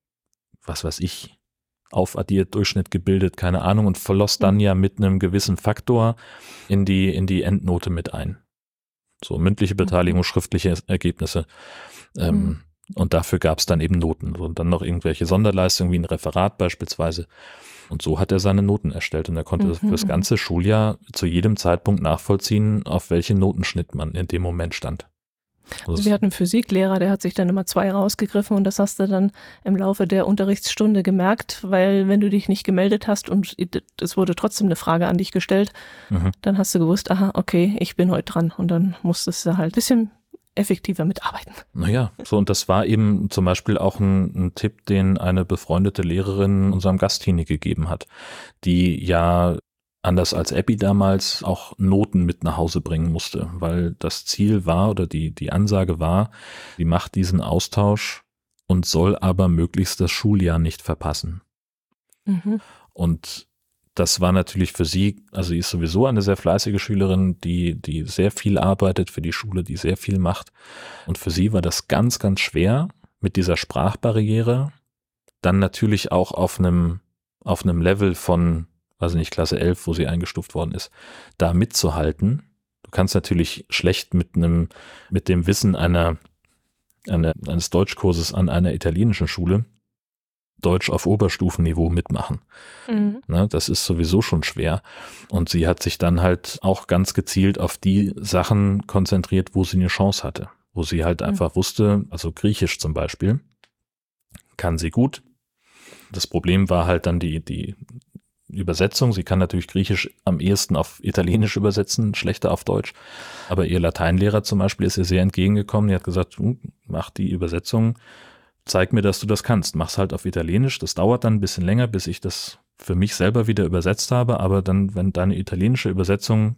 S1: was weiß ich, aufaddiert, Durchschnitt gebildet, keine Ahnung, und verlost dann ja mit einem gewissen Faktor in die, in die Endnote mit ein. So mündliche Beteiligung, schriftliche Ergebnisse. Ähm, mhm. Und dafür gab es dann eben Noten. Und dann noch irgendwelche Sonderleistungen wie ein Referat beispielsweise. Und so hat er seine Noten erstellt. Und er konnte mhm. für das ganze Schuljahr zu jedem Zeitpunkt nachvollziehen, auf welchen Notenschnitt man in dem Moment stand.
S2: Also wir hatten einen Physiklehrer, der hat sich dann immer zwei rausgegriffen und das hast du dann im Laufe der Unterrichtsstunde gemerkt, weil wenn du dich nicht gemeldet hast und es wurde trotzdem eine Frage an dich gestellt, mhm. dann hast du gewusst, aha, okay, ich bin heute dran und dann musstest du halt ein bisschen effektiver mitarbeiten.
S1: Naja, so und das war eben zum Beispiel auch ein, ein Tipp, den eine befreundete Lehrerin unserem Gastini gegeben hat, die ja anders als Epi damals auch Noten mit nach Hause bringen musste, weil das Ziel war oder die, die Ansage war, sie macht diesen Austausch und soll aber möglichst das Schuljahr nicht verpassen.
S2: Mhm.
S1: Und das war natürlich für sie, also sie ist sowieso eine sehr fleißige Schülerin, die, die sehr viel arbeitet für die Schule, die sehr viel macht. Und für sie war das ganz, ganz schwer mit dieser Sprachbarriere, dann natürlich auch auf einem, auf einem Level von weiß nicht, Klasse elf, wo sie eingestuft worden ist, da mitzuhalten. Du kannst natürlich schlecht mit einem, mit dem Wissen einer, einer, eines Deutschkurses an einer italienischen Schule Deutsch auf Oberstufenniveau mitmachen. Mhm. Ne, das ist sowieso schon schwer. Und sie hat sich dann halt auch ganz gezielt auf die Sachen konzentriert, wo sie eine Chance hatte. Wo sie halt einfach mhm. wusste, also Griechisch zum Beispiel, kann sie gut. Das Problem war halt dann die, die Übersetzung. Sie kann natürlich Griechisch am ehesten auf Italienisch übersetzen, schlechter auf Deutsch. Aber ihr Lateinlehrer zum Beispiel ist ihr sehr entgegengekommen. Die hat gesagt, mach die Übersetzung, zeig mir, dass du das kannst. Mach's halt auf Italienisch. Das dauert dann ein bisschen länger, bis ich das für mich selber wieder übersetzt habe. Aber dann, wenn deine italienische Übersetzung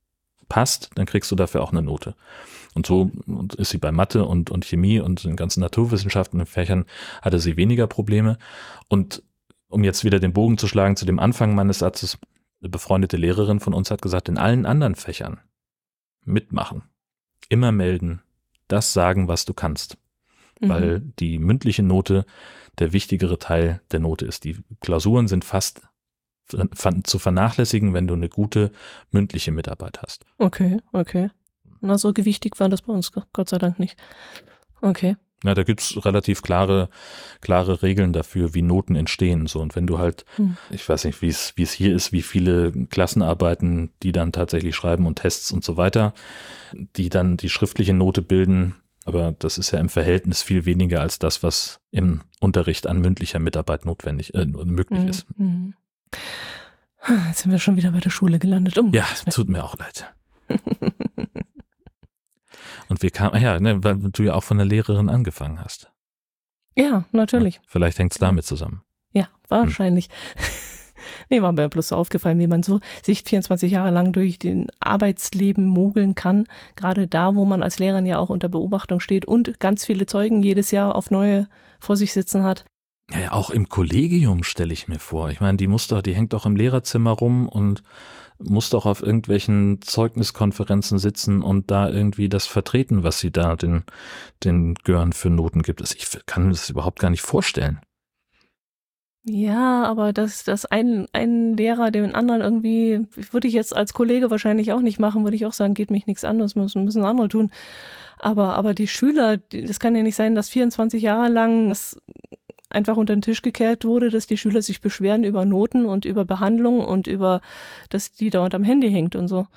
S1: passt, dann kriegst du dafür auch eine Note. Und so ist sie bei Mathe und, und Chemie und den ganzen Naturwissenschaften und Fächern hatte sie weniger Probleme. Und um jetzt wieder den Bogen zu schlagen zu dem Anfang meines Satzes, eine befreundete Lehrerin von uns hat gesagt, in allen anderen Fächern mitmachen, immer melden, das sagen, was du kannst. Mhm. Weil die mündliche Note der wichtigere Teil der Note ist. Die Klausuren sind fast zu vernachlässigen, wenn du eine gute mündliche Mitarbeit hast.
S2: Okay, okay. Na, so gewichtig war das bei uns Gott sei Dank nicht. Okay.
S1: Ja, da gibt's relativ klare, klare Regeln dafür, wie Noten entstehen. So, und wenn du halt, hm. ich weiß nicht, wie es, wie es hier ist, wie viele Klassenarbeiten, die dann tatsächlich schreiben und Tests und so weiter, die dann die schriftliche Note bilden. Aber das ist ja im Verhältnis viel weniger als das, was im Unterricht an mündlicher Mitarbeit notwendig, äh, möglich ist.
S2: Mhm. Jetzt sind wir schon wieder bei der Schule gelandet. Um
S1: ja, tut mir auch leid. Und wir kamen, ja, ne, weil du ja auch von der Lehrerin angefangen hast.
S2: Ja, natürlich.
S1: Ja, vielleicht hängt es damit zusammen.
S2: Ja, wahrscheinlich. Hm. Nee, war mir bloß so aufgefallen, wie man so sich vierundzwanzig Jahre lang durch den Arbeitsleben mogeln kann. Gerade da, wo man als Lehrerin ja auch unter Beobachtung steht und ganz viele Zeugen jedes Jahr auf neue vor sich sitzen hat.
S1: Ja, auch im Kollegium stelle ich mir vor. Ich meine, die muss doch, die hängt doch im Lehrerzimmer rum und muss doch auf irgendwelchen Zeugniskonferenzen sitzen und da irgendwie das vertreten, was sie da den, den Gören für Noten gibt. Ich kann mir das überhaupt gar nicht vorstellen.
S2: Ja, aber dass, dass ein, ein Lehrer den anderen irgendwie, würde ich jetzt als Kollege wahrscheinlich auch nicht machen, würde ich auch sagen, geht mich nichts an, das müssen, müssen andere tun. Aber, aber die Schüler, das kann ja nicht sein, dass vierundzwanzig Jahre lang das einfach unter den Tisch gekehrt wurde, dass die Schüler sich beschweren über Noten und über Behandlung und über, dass die dauernd am Handy hängt und so.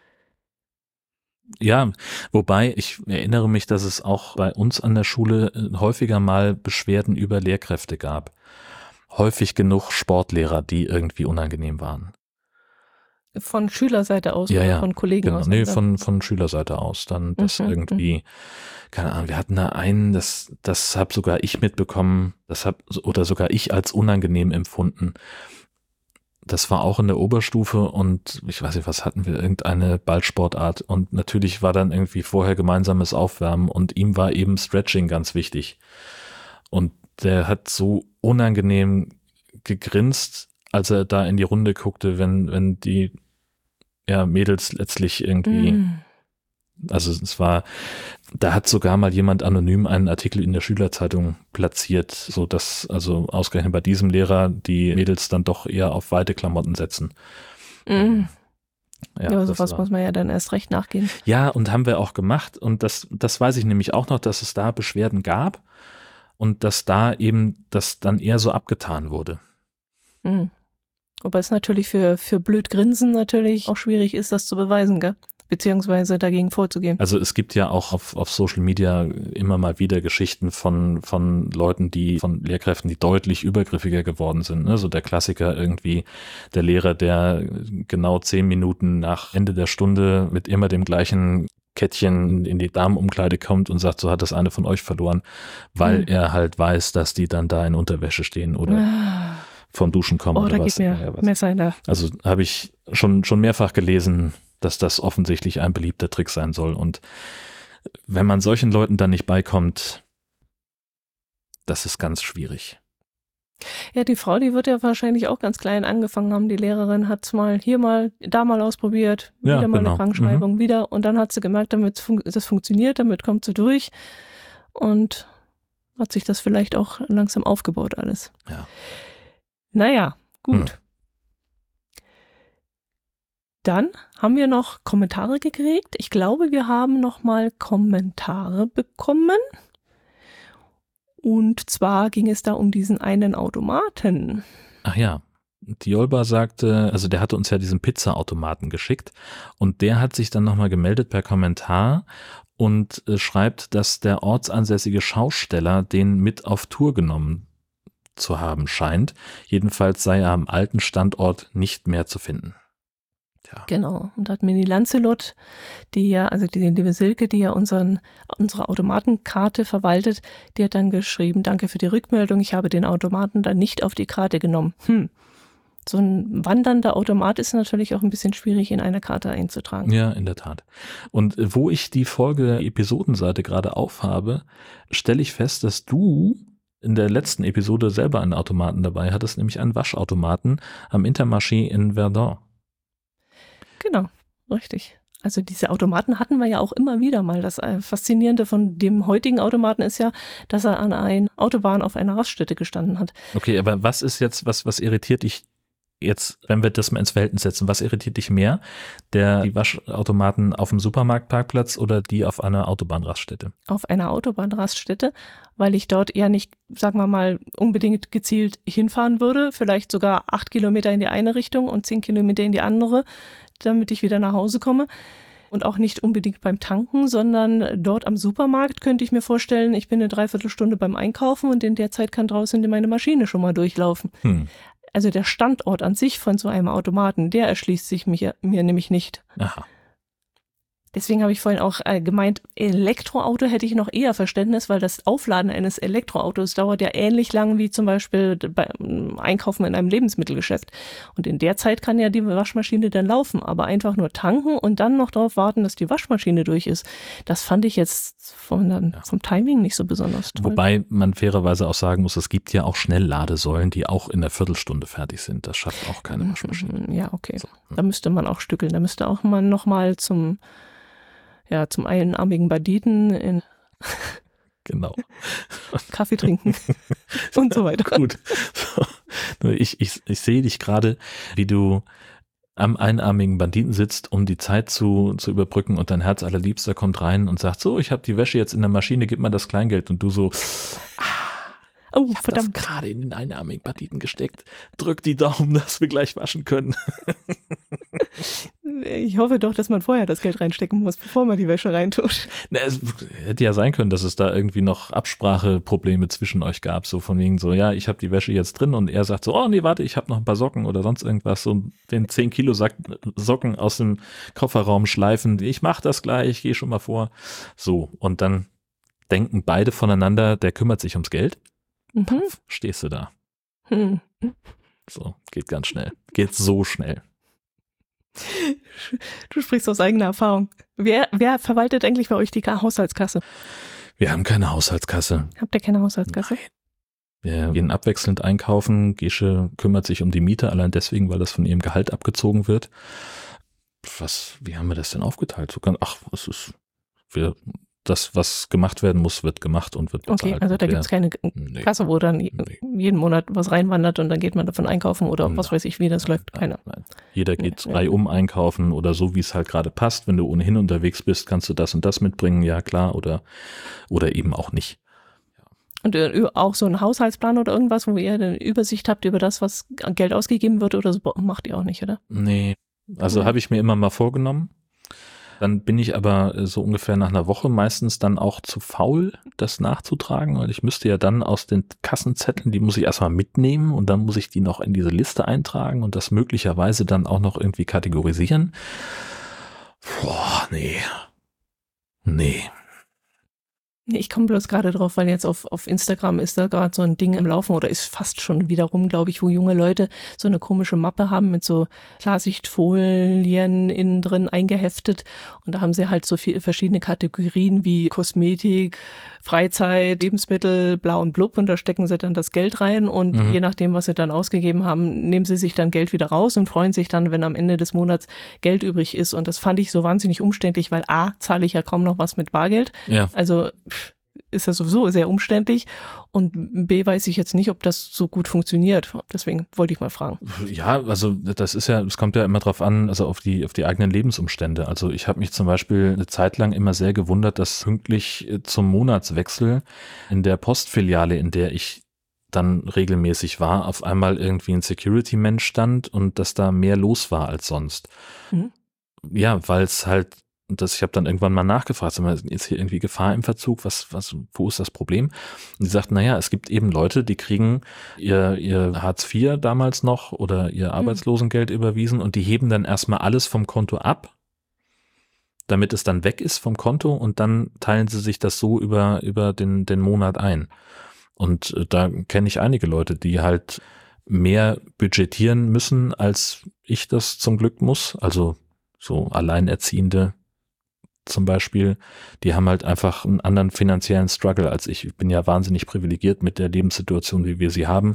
S1: Ja, wobei ich erinnere mich, dass es auch bei uns an der Schule häufiger mal Beschwerden über Lehrkräfte gab. Häufig genug Sportlehrer, die irgendwie unangenehm waren.
S2: Von Schülerseite aus
S1: ja,
S2: oder
S1: ja,
S2: von Kollegen
S1: genau.
S2: aus?
S1: Nee, von, von Schülerseite aus. Dann das mhm, irgendwie, keine Ahnung, wir hatten da einen, das, das habe sogar ich mitbekommen, das hab, oder sogar ich als unangenehm empfunden. Das war auch in der Oberstufe und ich weiß nicht, was hatten wir, irgendeine Ballsportart und natürlich war dann irgendwie vorher gemeinsames Aufwärmen und ihm war eben Stretching ganz wichtig. Und der hat so unangenehm gegrinst, als er da in die Runde guckte, wenn, wenn die ja, Mädels letztlich irgendwie, mm. also es war, da hat sogar mal jemand anonym einen Artikel in der Schülerzeitung platziert, so dass also ausgerechnet bei diesem Lehrer die Mädels dann doch eher auf weite Klamotten setzen.
S2: Mm. Ja, ja sowas muss man ja dann erst recht nachgehen.
S1: Ja, und haben wir auch gemacht und das, das weiß ich nämlich auch noch, dass es da Beschwerden gab. Und dass da eben das dann eher so abgetan wurde.
S2: Mhm. Wobei es natürlich für, für blöd Grinsen natürlich auch schwierig ist, das zu beweisen, gell? Beziehungsweise dagegen vorzugehen.
S1: Also es gibt ja auch auf, auf Social Media immer mal wieder Geschichten von, von Leuten, die, von Lehrkräften, die deutlich übergriffiger geworden sind. Ne? So der Klassiker irgendwie, der Lehrer, der genau zehn Minuten nach Ende der Stunde mit immer dem gleichen Kettchen in die Damenumkleide kommt und sagt, so hat das eine von euch verloren, weil mhm. er halt weiß, dass die dann da in Unterwäsche stehen oder ah. vom Duschen kommen
S2: oh,
S1: oder
S2: da
S1: was.
S2: Geht mir
S1: ja, was.
S2: Messer in der.
S1: Also habe ich schon, schon mehrfach gelesen, dass das offensichtlich ein beliebter Trick sein soll und wenn man solchen Leuten dann nicht beikommt, das ist ganz schwierig.
S2: Ja, die Frau, die wird ja wahrscheinlich auch ganz klein angefangen haben. Die Lehrerin hat es mal hier mal, da mal ausprobiert, wieder
S1: ja,
S2: mal
S1: genau.
S2: eine Krankschreibung,
S1: mhm.
S2: wieder. Und dann hat sie gemerkt, damit fun- das funktioniert, damit kommt sie durch. Und hat sich das vielleicht auch langsam aufgebaut alles.
S1: Ja.
S2: Naja, gut. Hm. Dann haben wir noch Kommentare gekriegt. Ich glaube, wir haben noch mal Kommentare bekommen. Und zwar ging es da um diesen einen Automaten.
S1: Ach ja, Diolba sagte, also der hatte uns ja diesen Pizza-Automaten geschickt und der hat sich dann nochmal gemeldet per Kommentar und äh, schreibt, dass der ortsansässige Schausteller den mit auf Tour genommen zu haben scheint. Jedenfalls sei er am alten Standort nicht mehr zu finden. Ja.
S2: Genau, und da hat mir die Lancelot, die ja, also die liebe Silke, die ja unseren, unsere Automatenkarte verwaltet, die hat dann geschrieben, danke für die Rückmeldung, ich habe den Automaten dann nicht auf die Karte genommen. Hm. So ein wandernder Automat ist natürlich auch ein bisschen schwierig in einer Karte einzutragen.
S1: Ja, in der Tat. Und wo ich die Folge Episodenseite gerade aufhabe, stelle ich fest, dass du in der letzten Episode selber einen Automaten dabei hattest, nämlich einen Waschautomaten am Intermarché in Verdun.
S2: Genau, richtig. Also diese Automaten hatten wir ja auch immer wieder mal. Das Faszinierende von dem heutigen Automaten ist ja, dass er an einer Autobahn auf einer Raststätte gestanden hat.
S1: Okay, aber was ist jetzt, was, was irritiert dich jetzt, wenn wir das mal ins Verhältnis setzen, was irritiert dich mehr? Der, die Waschautomaten auf dem Supermarktparkplatz oder die auf einer Autobahnraststätte?
S2: Auf einer Autobahnraststätte, weil ich dort eher nicht, sagen wir mal, unbedingt gezielt hinfahren würde. Vielleicht sogar acht Kilometer in die eine Richtung und zehn Kilometer in die andere, damit ich wieder nach Hause komme. Und auch nicht unbedingt beim Tanken, sondern dort am Supermarkt könnte ich mir vorstellen, ich bin eine Dreiviertelstunde beim Einkaufen und in der Zeit kann draußen meine Maschine schon mal durchlaufen. Hm. Also der Standort an sich von so einem Automaten, der erschließt sich mir, mir nämlich nicht.
S1: Aha.
S2: Deswegen habe ich vorhin auch äh, gemeint, Elektroauto hätte ich noch eher Verständnis, weil das Aufladen eines Elektroautos dauert ja ähnlich lang wie zum Beispiel beim Einkaufen in einem Lebensmittelgeschäft. Und in der Zeit kann ja die Waschmaschine dann laufen, aber einfach nur tanken und dann noch darauf warten, dass die Waschmaschine durch ist. Das fand ich jetzt vom, dann, vom Timing nicht so besonders toll.
S1: Wobei man fairerweise auch sagen muss, es gibt ja auch Schnellladesäulen, die auch in einer Viertelstunde fertig sind. Das schafft auch keine Waschmaschine.
S2: Ja, okay. So. Da müsste man auch stückeln. Da müsste auch mal nochmal zum Ja, zum einarmigen Banditen in
S1: genau.
S2: Kaffee trinken und so weiter.
S1: Gut. So. Ich, ich, ich sehe dich gerade, wie du am einarmigen Banditen sitzt, um die Zeit zu, zu überbrücken und dein Herz allerliebster kommt rein und sagt, so, ich habe die Wäsche jetzt in der Maschine, gib mal das Kleingeld. Und du so, ah, oh, ich habe das gerade in den einarmigen Banditen gesteckt. Drück die Daumen, dass wir gleich waschen können.
S2: Ich hoffe doch, dass man vorher das Geld reinstecken muss, bevor man die Wäsche reintut.
S1: Na, es hätte ja sein können, dass es da irgendwie noch Abspracheprobleme zwischen euch gab, so von wegen so, ja, ich habe die Wäsche jetzt drin und er sagt so, oh nee, warte, ich habe noch ein paar Socken oder sonst irgendwas, so den zehn Kilo Sack, Socken aus dem Kofferraum schleifen, ich mach das gleich, geh schon mal vor. So, und dann denken beide voneinander, der kümmert sich ums Geld. Mhm. Puff, stehst du da. Mhm. So, geht ganz schnell. Geht so schnell.
S2: Du sprichst aus eigener Erfahrung. Wer, wer verwaltet eigentlich bei euch die Haushaltskasse?
S1: Wir haben keine Haushaltskasse.
S2: Habt ihr keine Haushaltskasse?
S1: Nein. Wir gehen abwechselnd einkaufen. Gesche kümmert sich um die Miete, allein deswegen, weil das von ihrem Gehalt abgezogen wird. Was, wie haben wir das denn aufgeteilt? So kann, ach, was ist, wir, das, was gemacht werden muss, wird gemacht und wird bezahlt.
S2: Okay, also da gibt es keine
S1: nee,
S2: Kasse, wo dann
S1: nee.
S2: jeden Monat was reinwandert und dann geht man davon einkaufen oder nein, was weiß ich, wie das
S1: nein,
S2: läuft. Keiner.
S1: Nein, nein. Jeder geht
S2: ja,
S1: reihum einkaufen oder so, wie es halt gerade passt. Wenn du ohnehin unterwegs bist, kannst du das und das mitbringen, ja klar, oder, oder eben auch nicht.
S2: Und auch so ein Haushaltsplan oder irgendwas, wo ihr eine Übersicht habt über das, was an Geld ausgegeben wird oder so, macht ihr auch nicht, oder?
S1: Nee, also mhm. habe ich mir immer mal vorgenommen. Dann bin ich aber so ungefähr nach einer Woche meistens dann auch zu faul, das nachzutragen, weil ich müsste ja dann aus den Kassenzetteln, die muss ich erstmal mitnehmen und dann muss ich die noch in diese Liste eintragen und das möglicherweise dann auch noch irgendwie kategorisieren. Boah, nee. Nee.
S2: Ich komme bloß gerade drauf, weil jetzt auf, auf Instagram ist da gerade so ein Ding im Laufen oder ist fast schon wieder rum, glaube ich, wo junge Leute so eine komische Mappe haben mit so Klarsichtfolien innen drin eingeheftet und da haben sie halt so viele verschiedene Kategorien wie Kosmetik, Freizeit, Lebensmittel, blau und blub und da stecken sie dann das Geld rein und mhm. je nachdem, was sie dann ausgegeben haben, nehmen sie sich dann Geld wieder raus und freuen sich dann, wenn am Ende des Monats Geld übrig ist und das fand ich so wahnsinnig umständlich, weil A, zahle ich ja kaum noch was mit Bargeld,
S1: ja.
S2: Also ist ja sowieso sehr umständlich und B, weiß ich jetzt nicht, ob das so gut funktioniert. Deswegen wollte ich mal fragen.
S1: Ja, also das ist ja, es kommt ja immer drauf an, also auf die auf die eigenen Lebensumstände. Also ich habe mich zum Beispiel eine Zeit lang immer sehr gewundert, dass pünktlich zum Monatswechsel in der Postfiliale, in der ich dann regelmäßig war, auf einmal irgendwie ein Security-Mensch stand und dass da mehr los war als sonst. Mhm. Ja, weil es halt Und das, ich habe dann irgendwann mal nachgefragt, ist hier irgendwie Gefahr im Verzug? Was, was, wo ist das Problem? Und sie sagten, naja, es gibt eben Leute, die kriegen ihr, ihr Hartz vier damals noch oder ihr Arbeitslosengeld mhm. überwiesen und die heben dann erstmal alles vom Konto ab, damit es dann weg ist vom Konto und dann teilen sie sich das so über, über den, den Monat ein. Und da kenne ich einige Leute, die halt mehr budgetieren müssen, als ich das zum Glück muss. Also so Alleinerziehende zum Beispiel, die haben halt einfach einen anderen finanziellen Struggle als ich. Ich bin ja wahnsinnig privilegiert mit der Lebenssituation, wie wir sie haben.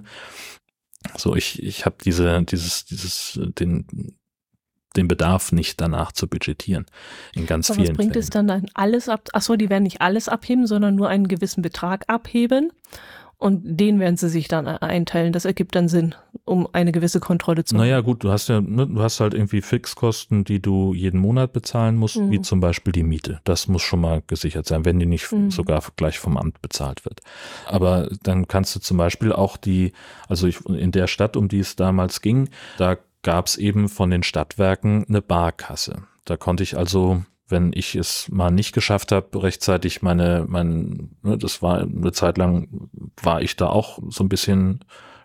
S1: So, ich, ich habe diese, dieses, dieses, den, den Bedarf nicht danach zu budgetieren. In ganz
S2: Aber
S1: vielen
S2: was bringt
S1: Fällen.
S2: Es dann, dann alles ab? Achso, die werden nicht alles abheben, sondern nur einen gewissen Betrag abheben. Und den werden sie sich dann einteilen. Das ergibt dann Sinn, um eine gewisse Kontrolle zu machen.
S1: Naja gut, du hast ja, ne, du hast halt irgendwie Fixkosten, die du jeden Monat bezahlen musst, mhm. wie zum Beispiel die Miete. Das muss schon mal gesichert sein, wenn die nicht mhm. sogar gleich vom Amt bezahlt wird. Aber dann kannst du zum Beispiel auch die, also ich, in der Stadt, um die es damals ging, da gab es eben von den Stadtwerken eine Barkasse. Da konnte ich also, wenn ich es mal nicht geschafft habe, rechtzeitig meine, mein, ne, das war eine Zeit lang, war ich da auch so ein bisschen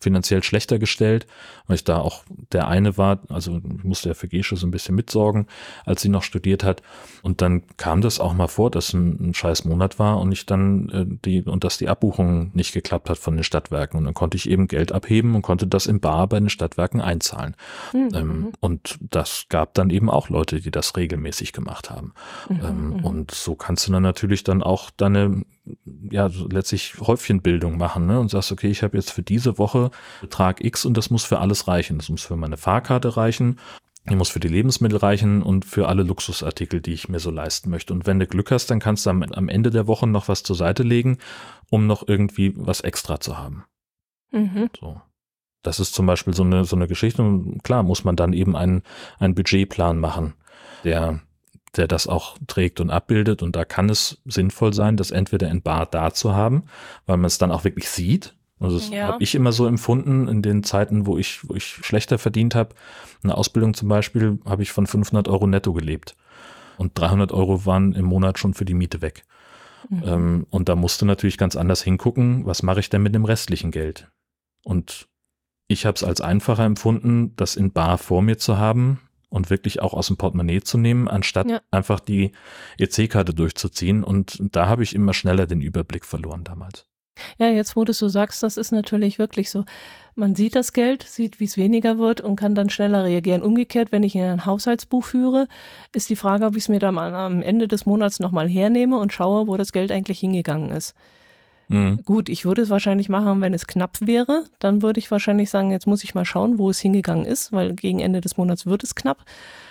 S1: finanziell schlechter gestellt, weil ich da auch der eine war, also ich musste ja für Gesche so ein bisschen mitsorgen, als sie noch studiert hat. Und dann kam das auch mal vor, dass ein, ein scheiß Monat war und ich dann äh, die und dass die Abbuchung nicht geklappt hat von den Stadtwerken. Und dann konnte ich eben Geld abheben und konnte das im Bar bei den Stadtwerken einzahlen. Mhm. Ähm, und das gab dann eben auch Leute, die das regelmäßig gemacht haben. Mhm. Ähm, und so kannst du dann natürlich dann auch deine, ja, letztlich Häufchenbildung machen, ne? Und sagst, okay, ich habe jetzt für diese Woche Betrag X und das muss für alles reichen. Das muss für meine Fahrkarte reichen, die muss für die Lebensmittel reichen und für alle Luxusartikel, die ich mir so leisten möchte. Und wenn du Glück hast, dann kannst du am, am Ende der Woche noch was zur Seite legen, um noch irgendwie was extra zu haben. Mhm. So. Das ist zum Beispiel so eine, so eine Geschichte. Und klar, muss man dann eben einen, einen Budgetplan machen, der der das auch trägt und abbildet. Und da kann es sinnvoll sein, das entweder in bar da zu haben, weil man es dann auch wirklich sieht. Also das ja. habe ich immer so empfunden in den Zeiten, wo ich, wo ich schlechter verdient habe. Eine Ausbildung zum Beispiel habe ich von fünfhundert Euro netto gelebt. Und dreihundert Euro waren im Monat schon für die Miete weg. Mhm. Ähm, und da musst du natürlich ganz anders hingucken, was mache ich denn mit dem restlichen Geld? Und ich habe es als einfacher empfunden, das in bar vor mir zu haben und wirklich auch aus dem Portemonnaie zu nehmen, anstatt ja. einfach die E C-Karte durchzuziehen. Und da habe ich immer schneller den Überblick verloren damals.
S2: Ja, jetzt wo du so sagst, das ist natürlich wirklich so. Man sieht das Geld, sieht, wie es weniger wird und kann dann schneller reagieren. Umgekehrt, wenn ich ein Haushaltsbuch führe, ist die Frage, ob ich es mir dann am Ende des Monats nochmal hernehme und schaue, wo das Geld eigentlich hingegangen ist. Mhm. Gut, ich würde es wahrscheinlich machen, wenn es knapp wäre. Dann würde ich wahrscheinlich sagen, jetzt muss ich mal schauen, wo es hingegangen ist, weil gegen Ende des Monats wird es knapp.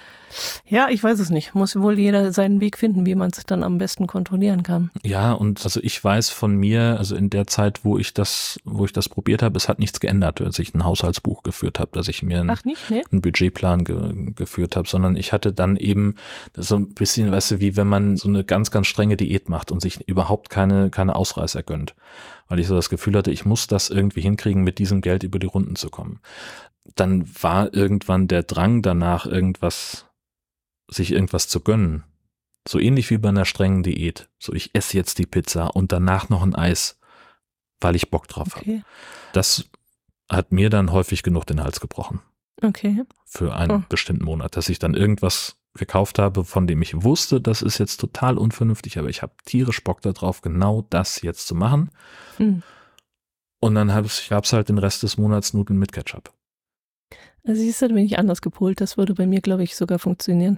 S2: Ja, ich weiß es nicht. Muss wohl jeder seinen Weg finden, wie man es dann am besten kontrollieren kann.
S1: Ja, und also ich weiß von mir, also in der Zeit, wo ich das, wo ich das probiert habe, es hat nichts geändert, als ich ein Haushaltsbuch geführt habe, dass ich mir einen, Ach nicht, ne? einen Budgetplan ge, geführt habe, sondern ich hatte dann eben so ein bisschen, weißt du, wie wenn man so eine ganz, ganz strenge Diät macht und sich überhaupt keine, keine Ausreißer gönnt. Weil ich so das Gefühl hatte, ich muss das irgendwie hinkriegen, mit diesem Geld über die Runden zu kommen. Dann war irgendwann der Drang danach, irgendwas sich irgendwas zu gönnen. So ähnlich wie bei einer strengen Diät. So, ich esse jetzt die Pizza und danach noch ein Eis, weil ich Bock drauf okay. habe. Das hat mir dann häufig genug den Hals gebrochen.
S2: Okay.
S1: Für einen oh. bestimmten Monat, dass ich dann irgendwas gekauft habe, von dem ich wusste, das ist jetzt total unvernünftig, aber ich habe tierisch Bock darauf, genau das jetzt zu machen. Hm. Und dann gab es halt den Rest des Monats Nudeln mit Ketchup.
S2: Also siehst du, da bin ich anders gepolt. Das würde bei mir, glaube ich, sogar funktionieren.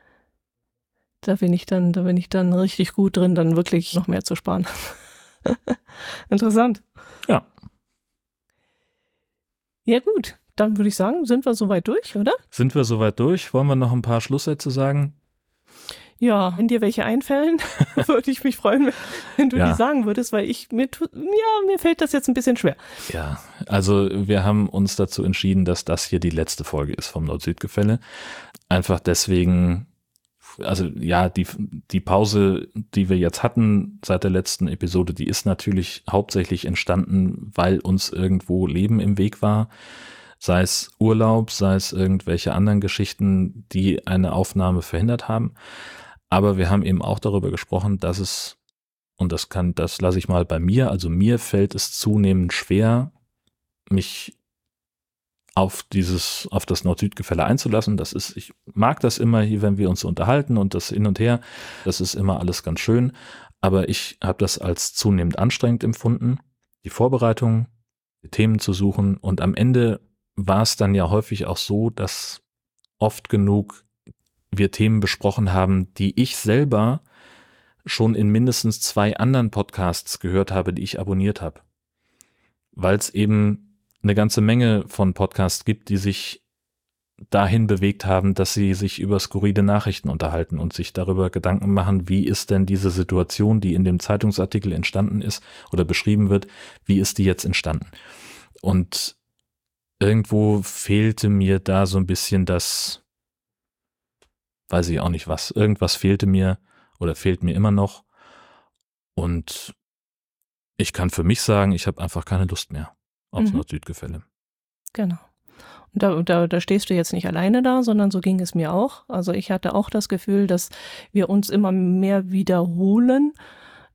S2: Da bin ich dann, da bin ich dann richtig gut drin, dann wirklich noch mehr zu sparen. Interessant.
S1: Ja.
S2: Ja gut, dann würde ich sagen, sind wir soweit durch, oder?
S1: Sind wir soweit durch? Wollen wir noch ein paar Schlusssätze sagen?
S2: Ja, wenn dir welche einfallen, würde ich mich freuen, wenn du ja. die sagen würdest, weil ich mir ja mir fällt das jetzt ein bisschen schwer.
S1: Ja, also wir haben uns dazu entschieden, dass das hier die letzte Folge ist vom Nord-Süd-Gefälle. Einfach deswegen, also ja, die die Pause, die wir jetzt hatten seit der letzten Episode, die ist natürlich hauptsächlich entstanden, weil uns irgendwo Leben im Weg war. Sei es Urlaub, sei es irgendwelche anderen Geschichten, die eine Aufnahme verhindert haben. Aber wir haben eben auch darüber gesprochen, dass es, und das kann, das lasse ich mal bei mir, also mir fällt es zunehmend schwer, mich auf dieses, auf das Nord-Süd-Gefälle einzulassen. Das ist, ich mag das immer hier, wenn wir uns unterhalten und das hin und her. Das ist immer alles ganz schön. Aber ich habe das als zunehmend anstrengend empfunden, die Vorbereitung, die Themen zu suchen. Und am Ende war es dann ja häufig auch so, dass oft genug wir Themen besprochen haben, die ich selber schon in mindestens zwei anderen Podcasts gehört habe, die ich abonniert habe. Weil es eben eine ganze Menge von Podcasts gibt, die sich dahin bewegt haben, dass sie sich über skurrile Nachrichten unterhalten und sich darüber Gedanken machen, wie ist denn diese Situation, die in dem Zeitungsartikel entstanden ist oder beschrieben wird, wie ist die jetzt entstanden? Und irgendwo fehlte mir da so ein bisschen das, weiß ich auch nicht was, irgendwas fehlte mir oder fehlt mir immer noch und ich kann für mich sagen, ich habe einfach keine Lust mehr aufs mhm. Nord-Süd-Gefälle.
S2: Genau. Und da, da, da stehst du jetzt nicht alleine da, sondern so ging es mir auch. Also ich hatte auch das Gefühl, dass wir uns immer mehr wiederholen,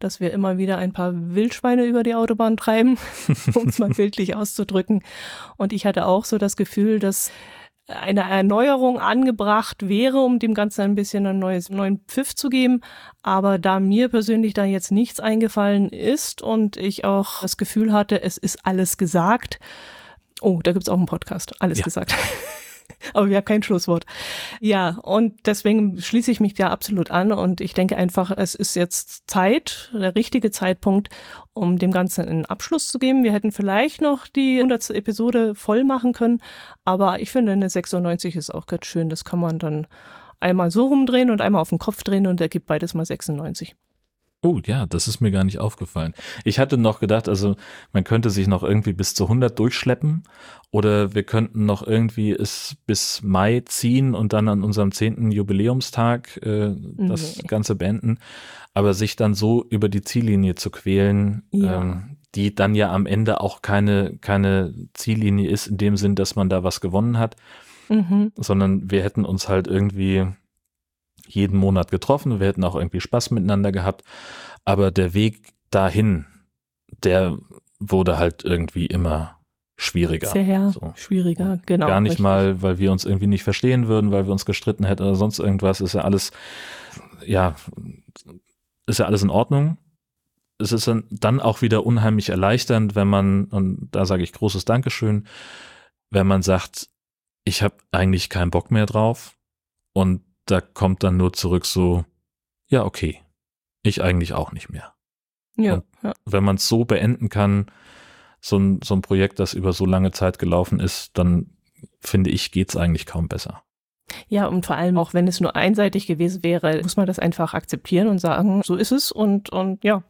S2: dass wir immer wieder ein paar Wildschweine über die Autobahn treiben, um es mal bildlich auszudrücken. Und ich hatte auch so das Gefühl, dass eine Erneuerung angebracht wäre, um dem Ganzen ein bisschen einen neues, neuen Pfiff zu geben. Aber da mir persönlich da jetzt nichts eingefallen ist und ich auch das Gefühl hatte, es ist alles gesagt. Oh, da gibt's auch einen Podcast, alles ja. gesagt. Aber wir haben kein Schlusswort. Ja, und deswegen schließe ich mich da absolut an und ich denke einfach, es ist jetzt Zeit, der richtige Zeitpunkt, um dem Ganzen einen Abschluss zu geben. Wir hätten vielleicht noch die hundertste Episode voll machen können, aber ich finde, eine sechsundneunzig ist auch ganz schön. Das kann man dann einmal so rumdrehen und einmal auf den Kopf drehen und ergibt beides mal sechsundneunzig.
S1: Oh ja, das ist mir gar nicht aufgefallen. Ich hatte noch gedacht, also man könnte sich noch irgendwie bis zu hundert durchschleppen oder wir könnten noch irgendwie es bis Mai ziehen und dann an unserem zehnten Jubiläumstag äh, das nee. Ganze beenden. Aber sich dann so über die Ziellinie zu quälen, ja. ähm, die dann ja am Ende auch keine, keine Ziellinie ist in dem Sinn, dass man da was gewonnen hat, mhm. sondern wir hätten uns halt irgendwie jeden Monat getroffen, wir hätten auch irgendwie Spaß miteinander gehabt, aber der Weg dahin, der wurde halt irgendwie immer schwieriger.
S2: Sehr so. schwieriger, genau.
S1: Gar nicht
S2: richtig.
S1: mal, weil wir uns irgendwie nicht verstehen würden, weil wir uns gestritten hätten oder sonst irgendwas, ist ja alles, ja, ist ja alles in Ordnung. Es ist dann auch wieder unheimlich erleichternd, wenn man, und da sage ich großes Dankeschön, wenn man sagt, ich habe eigentlich keinen Bock mehr drauf und da kommt dann nur zurück so, ja, okay, ich eigentlich auch nicht mehr.
S2: Ja, ja.
S1: Wenn man es so beenden kann, so ein, so ein Projekt, das über so lange Zeit gelaufen ist, dann finde ich, geht's eigentlich kaum besser.
S2: Ja, und vor allem auch, wenn es nur einseitig gewesen wäre, muss man das einfach akzeptieren und sagen, so ist es und, und ja,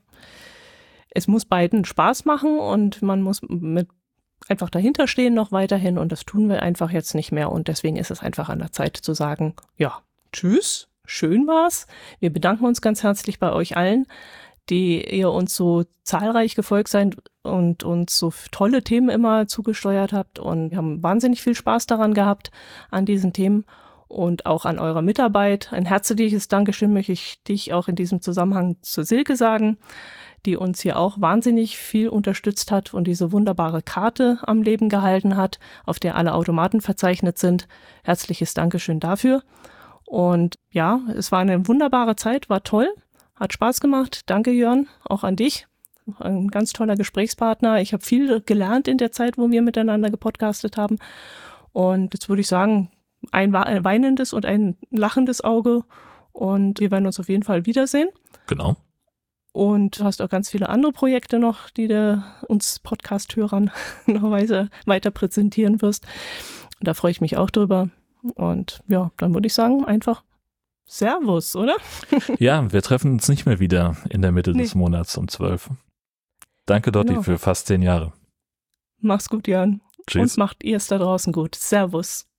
S2: es muss beiden Spaß machen und man muss mit einfach dahinter stehen noch weiterhin und das tun wir einfach jetzt nicht mehr und deswegen ist es einfach an der Zeit zu sagen, ja, tschüss, schön war's. Wir bedanken uns ganz herzlich bei euch allen, die ihr uns so zahlreich gefolgt seid und uns so tolle Themen immer zugesteuert habt und wir haben wahnsinnig viel Spaß daran gehabt an diesen Themen und auch an eurer Mitarbeit. Ein herzliches Dankeschön möchte ich dich auch in diesem Zusammenhang zur Silke sagen, die uns hier auch wahnsinnig viel unterstützt hat und diese wunderbare Karte am Leben gehalten hat, auf der alle Automaten verzeichnet sind. Herzliches Dankeschön dafür. Und ja, es war eine wunderbare Zeit, war toll, hat Spaß gemacht. Danke, Jörn, auch an dich. Ein ganz toller Gesprächspartner. Ich habe viel gelernt in der Zeit, wo wir miteinander gepodcastet haben. Und jetzt würde ich sagen, ein weinendes und ein lachendes Auge. Und wir werden uns auf jeden Fall wiedersehen.
S1: Genau.
S2: Und du hast auch ganz viele andere Projekte noch, die du uns Podcast-Hörern noch weiter, weiter präsentieren wirst. Und da freue ich mich auch drüber. Und ja, dann würde ich sagen, einfach Servus, oder?
S1: Ja, wir treffen uns nicht mehr wieder in der Mitte nee. des Monats um zwölf. Danke, Dotti, genau. für fast zehn Jahre.
S2: Mach's gut, Jan.
S1: Tschüss.
S2: Und macht ihr es da draußen gut. Servus.